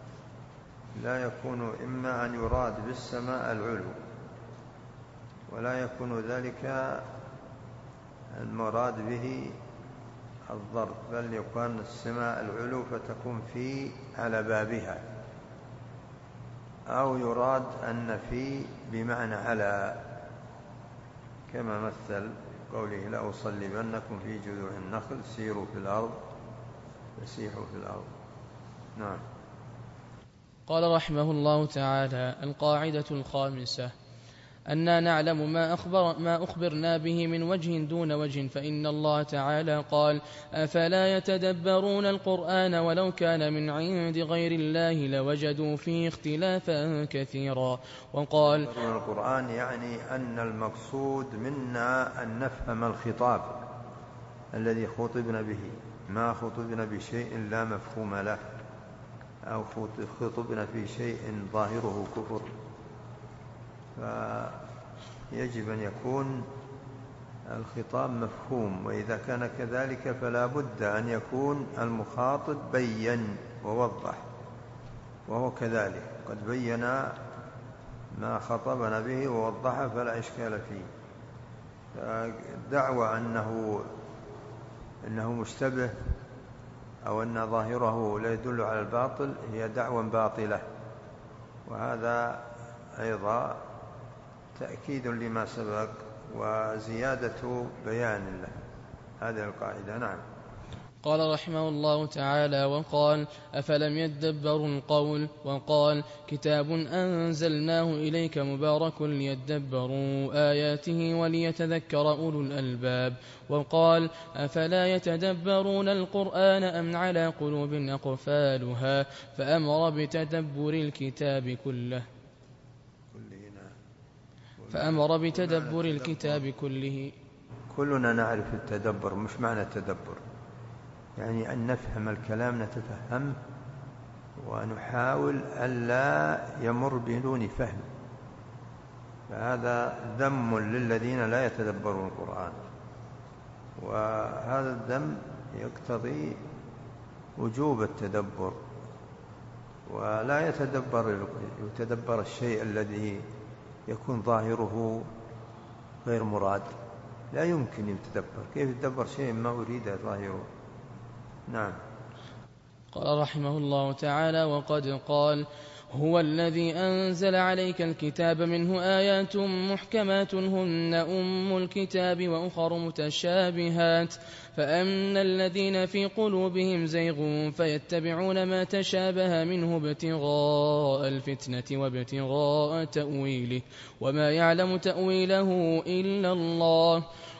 يكون إما أن يراد بالسماء العلو، ولا يكون ذلك المراد به الضرب، بل يكون السماء العلو فتكون في على بابها، أو يراد أن في بمعنى على، كما مثل قوله لأصلبنكم في جذوع النخل سيروا في الأرض فسيحوا في الأرض. نعم. قال رحمه الله تعالى: القاعدة الخامسة: أننا نعلم ما أخبرنا به من وجه دون وجه، فإن الله تعالى قال: أفلا يتدبرون القرآن ولو كان من عند غير الله لوجدوا فيه اختلافا كثيرا. وقال: القرآن يعني أن المقصود منا أن نفهم الخطاب الذي خطبنا به، ما خطبنا بشيء لا مفهوم له، أو خطبنا في شيء ظاهره كفر، فيجب أن يكون الخطاب مفهوم. وإذا كان كذلك فلا بد أن يكون المخاطب بين ووضح، وهو كذلك قد بين ما خطبنا به ووضحه فلا إشكال فيه. فالدعوة أنه مشتبه أو أن ظاهره لا يدل على الباطل هي دعوة باطلة، وهذا أيضا تأكيد لما سبق وزيادة بيان له. هذه القاعدة. نعم. قال رحمه الله تعالى: وقال: أفلم يدبروا القول. وقال: كتاب أنزلناه إليك مبارك ليدبروا آياته وليتذكر أولو الألباب. وقال: أفلا يتدبرون القرآن أم على قلوب أقفالها. فأمر بتدبر الكتاب كله. كلنا نعرف التدبر، مش معنى التدبر يعني أن نفهم الكلام نتفهمه ونحاول ألا يمر بدون فهم، فهذا ذم للذين لا يتدبرون القرآن، وهذا الذم يقتضي وجوب التدبر، ولا يتدبر الشيء الذي يكون ظاهره غير مراد، لا يمكن يتدبر. كيف يتدبر شيء ما أريد ظاهره؟ نعم. قال رحمه الله تعالى: وقد قال: هو الذي أنزل عليك الكتاب منه آيات محكمات هن أم الكتاب وأخر متشابهات، فأما الذين في قلوبهم زيغ فيتبعون ما تشابه منه ابتغاء الفتنة وابتغاء تأويله، وما يعلم تأويله إلا الله،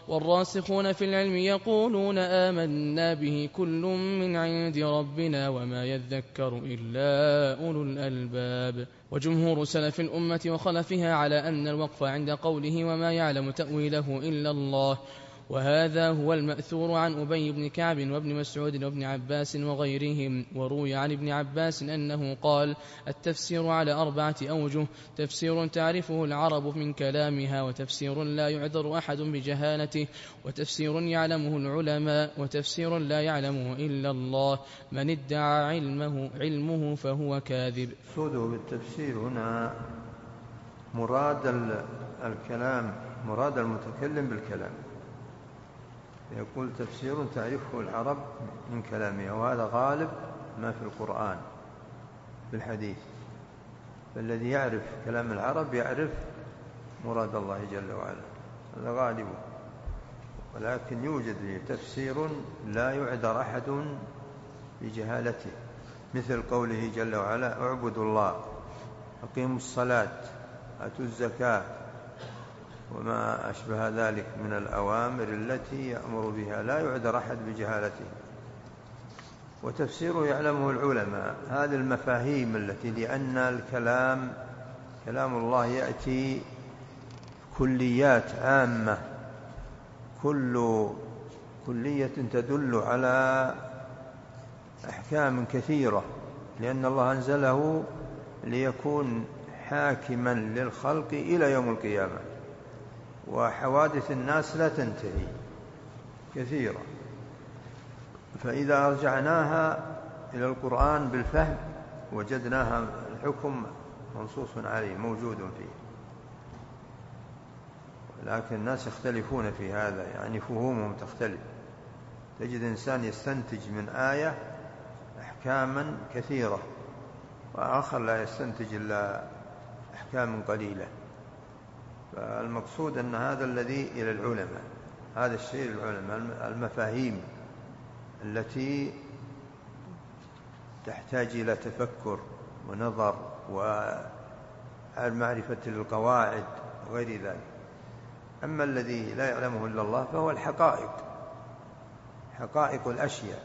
والراسخون في العلم يقولون آمنا به كل من عند ربنا وما يذكر إلا أولو الألباب. وجمهور سلف الأمة وخلفها على أن الوقف عند قوله وما يعلم تأويله إلا الله، وهذا هو المأثور عن أبي بن كعب وابن مسعود وابن عباس وغيرهم. وروي عن ابن عباس أنه قال: التفسير على 4 أوجه: تفسير تعرفه العرب من كلامها، وتفسير لا يعذر أحد بجهالته، وتفسير يعلمه العلماء، وتفسير لا يعلمه إلا الله. من ادعى علمه فهو كاذب. مقصوده بالتفسير هنا مراد الكلام، مراد المتكلم بالكلام. يقول تفسير تعرفه العرب من كلامها، وهذا غالب ما في القرآن في الحديث، فالذي يعرف كلام العرب يعرف مراد الله جل وعلا، هذا غالبه. ولكن يوجد تفسير لا يعذر أحد بجهالته، مثل قوله جل وعلا: اعبدوا الله، أقيموا الصلاة، آتوا الزكاة، وما أشبه ذلك من الأوامر التي يأمر بها، لا يعذر أحد بجهالته. وتفسيره يعلمه العلماء، هذه المفاهيم التي لأن الكلام كلام الله يأتي كليات عامة، كل كلية تدل على أحكام كثيرة، لأن الله أنزله ليكون حاكما للخلق إلى يوم القيامة، وحوادث الناس لا تنتهي كثيرة. فإذا رجعناها إلى القرآن بالفهم وجدناها الحكم منصوص عليه موجود فيه، لكن الناس يختلفون في هذا، يعني فهومهم تختلف. تجد إنسان يستنتج من آية أحكاما كثيرة، وآخر لا يستنتج إلا أحكام قليلة. فالمقصود أن هذا الذي إلى العلماء، هذا الشيء العلماء، المفاهيم التي تحتاج إلى تفكر ونظر ومعرفة القواعد وغير ذلك. أما الذي لا يعلمه إلا الله فهو الحقائق، حقائق الأشياء،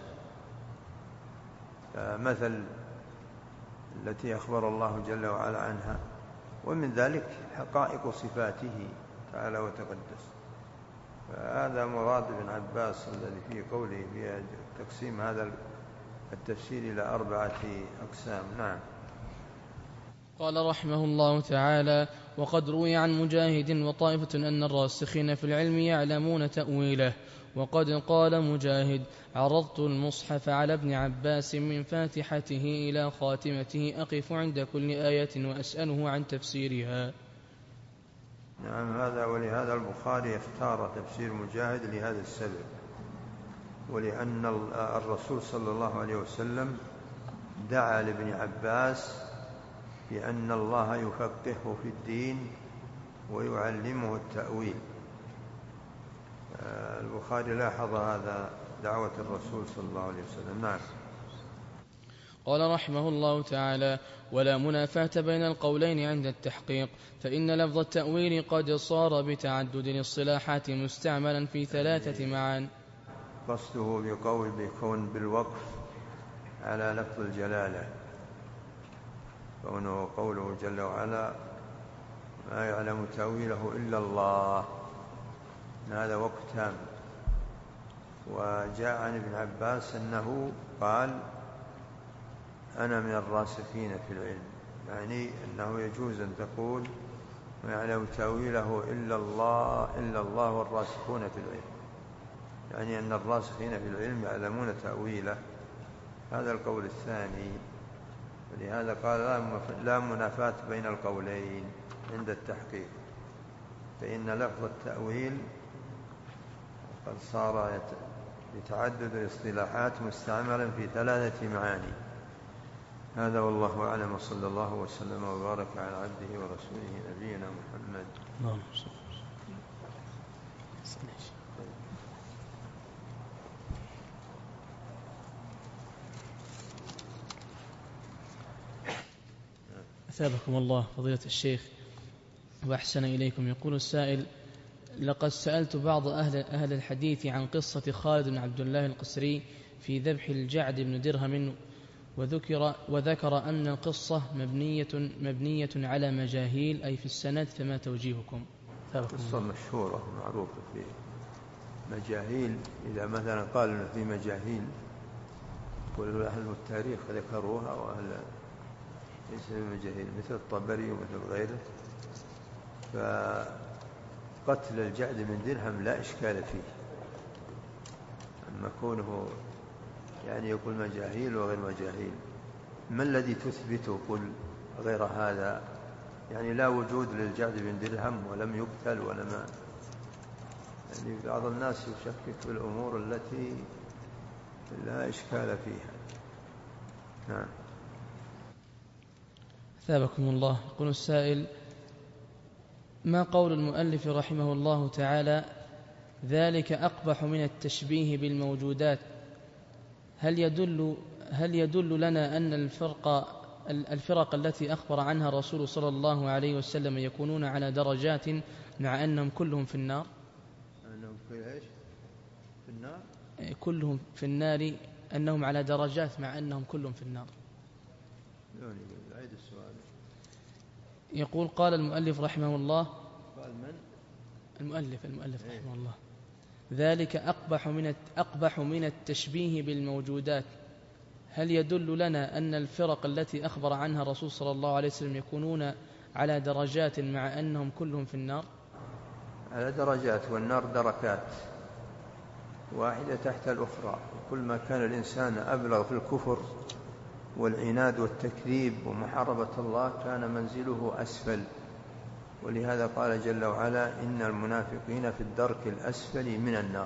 مثل التي أخبر الله جل وعلا عنها، ومن ذلك حقائق صفاته تعالى وتقدس. فهذا مراد ابن عباس الذي في قوله بتقسيم هذا التفسير إلى 4 أقسام. نعم. قال رحمه الله تعالى: وقد روي عن مجاهد وطائفة أن الراسخين في العلم يعلمون تأويله. وقد قال مجاهد: عرضت المصحف على ابن عباس من فاتحته إلى خاتمته أقف عند كل آية وأسأله عن تفسيرها. نعم، هذا ولهذا البخاري اختار تفسير مجاهد لهذا السبب، ولأن الرسول صلى الله عليه وسلم دعا لابن عباس بأن الله يفقهه في الدين ويعلمه التأويل. البخاري لاحظ هذا دعوة الرسول صلى الله عليه وسلم. نعم. قال رحمه الله تعالى: ولا منافاة بين القولين عند التحقيق، فإن لفظ التأويل قد صار بتعدد الاصطلاحات مستعملا في 3 معان. قصده بقول بيكون بالوقف على لفظ الجلالة، كونه قوله جل وعلا: ما يعلم تأويله إلا الله، هذا وقف تام. وجاء عن ابن عباس أنه قال: أنا من الراسخين في العلم، يعني أنه يجوز أن تقول ما يعلم تأويله إلا الله والراسخون في العلم، يعني أن الراسخين في العلم يعلمون تأويله. هذا القول الثاني. ولهذا قال: لا منافاة بين القولين عند التحقيق، فإن لفظ التأويل قد صار بتعدد الاصطلاحات مستعملا في 3 معاني. هذا والله أعلم، وصلى الله وسلم وبارك على عبده ورسوله نبينا محمد. أثابكم الله فضيلة الشيخ وأحسن إليكم. يقول السائل: لقد سألت بعض أهل الحديث عن قصة خالد بن عبد الله القسري في ذبح الجعد بن درهم، وذكر أن القصة مبنية على مجاهيل أي في السند، فما توجيهكم؟ قصة مشهورة معروفة في مجاهيل. إذا مثلا قال إنه في مجاهيل يقول أهل التاريخ ذكروها وأهل ليس في مجاهيل، مثل الطبري ومثل غيره. فقتل الجعد بن درهم لا إشكال فيه، أما كونه يعني يقول مجاهيل وغير مجاهيل، ما الذي تثبته قل غير هذا؟ يعني لا وجود للجعد بن درهم ولم يقتل ولما، يعني بعض الناس يشكك في الأمور التي لا إشكال فيها. نعم. ثابكم الله. يقول السائل: ما قول المؤلف رحمه الله تعالى ذلك أقبح من التشبيه بالموجودات؟ هل يدل لنا أن الفرق التي أخبر عنها الرسول صلى الله عليه وسلم يكونون على درجات مع أنهم كلهم في النار؟ أنهم في إيش؟ في النار؟ كلهم في النار، أنهم على درجات مع أنهم كلهم في النار. أعيد السؤال. يقول: قال المؤلف رحمه الله، قال من؟ المؤلف رحمه الله: ذلك أقبح من التشبيه بالموجودات. هل يدل لنا أن الفرق التي أخبر عنها الرسول صلى الله عليه وسلم يكونون على درجات مع أنهم كلهم في النار؟ على درجات، والنار دركات واحدة تحت الأخرى. كل ما كان الإنسان أبلغ في الكفر والعناد والتكذيب ومحاربة الله كان منزله أسفل. ولهذا قال جل وعلا: إن المنافقين في الدرك الأسفل من النار.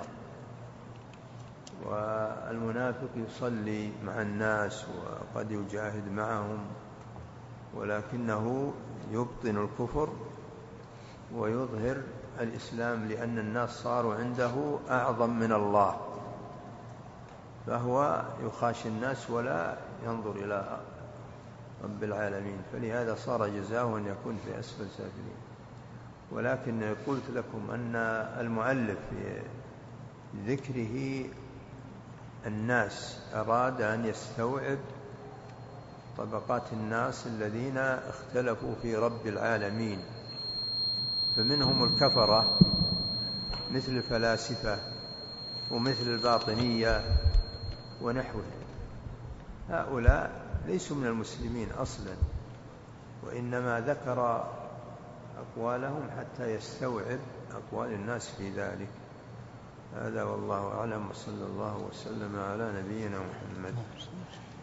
والمنافق يصلي مع الناس وقد يجاهد معهم، ولكنه يبطن الكفر ويظهر الإسلام، لأن الناس صاروا عنده أعظم من الله، فهو يخاشى الناس ولا ينظر إلى رب العالمين، فلهذا صار جزاؤه أن يكون في أسفل سافلين. ولكن قلت لكم أن المؤلف في ذكره الناس أراد أن يستوعب طبقات الناس الذين اختلفوا في رب العالمين، فمنهم الكفرة مثل الفلاسفة ومثل الباطنية ونحوه، هؤلاء ليسوا من المسلمين أصلا، وإنما ذكر أقوالهم حتى يستوعب أقوال الناس في ذلك. هذا والله أعلم، وصلى الله وسلم على نبينا محمد.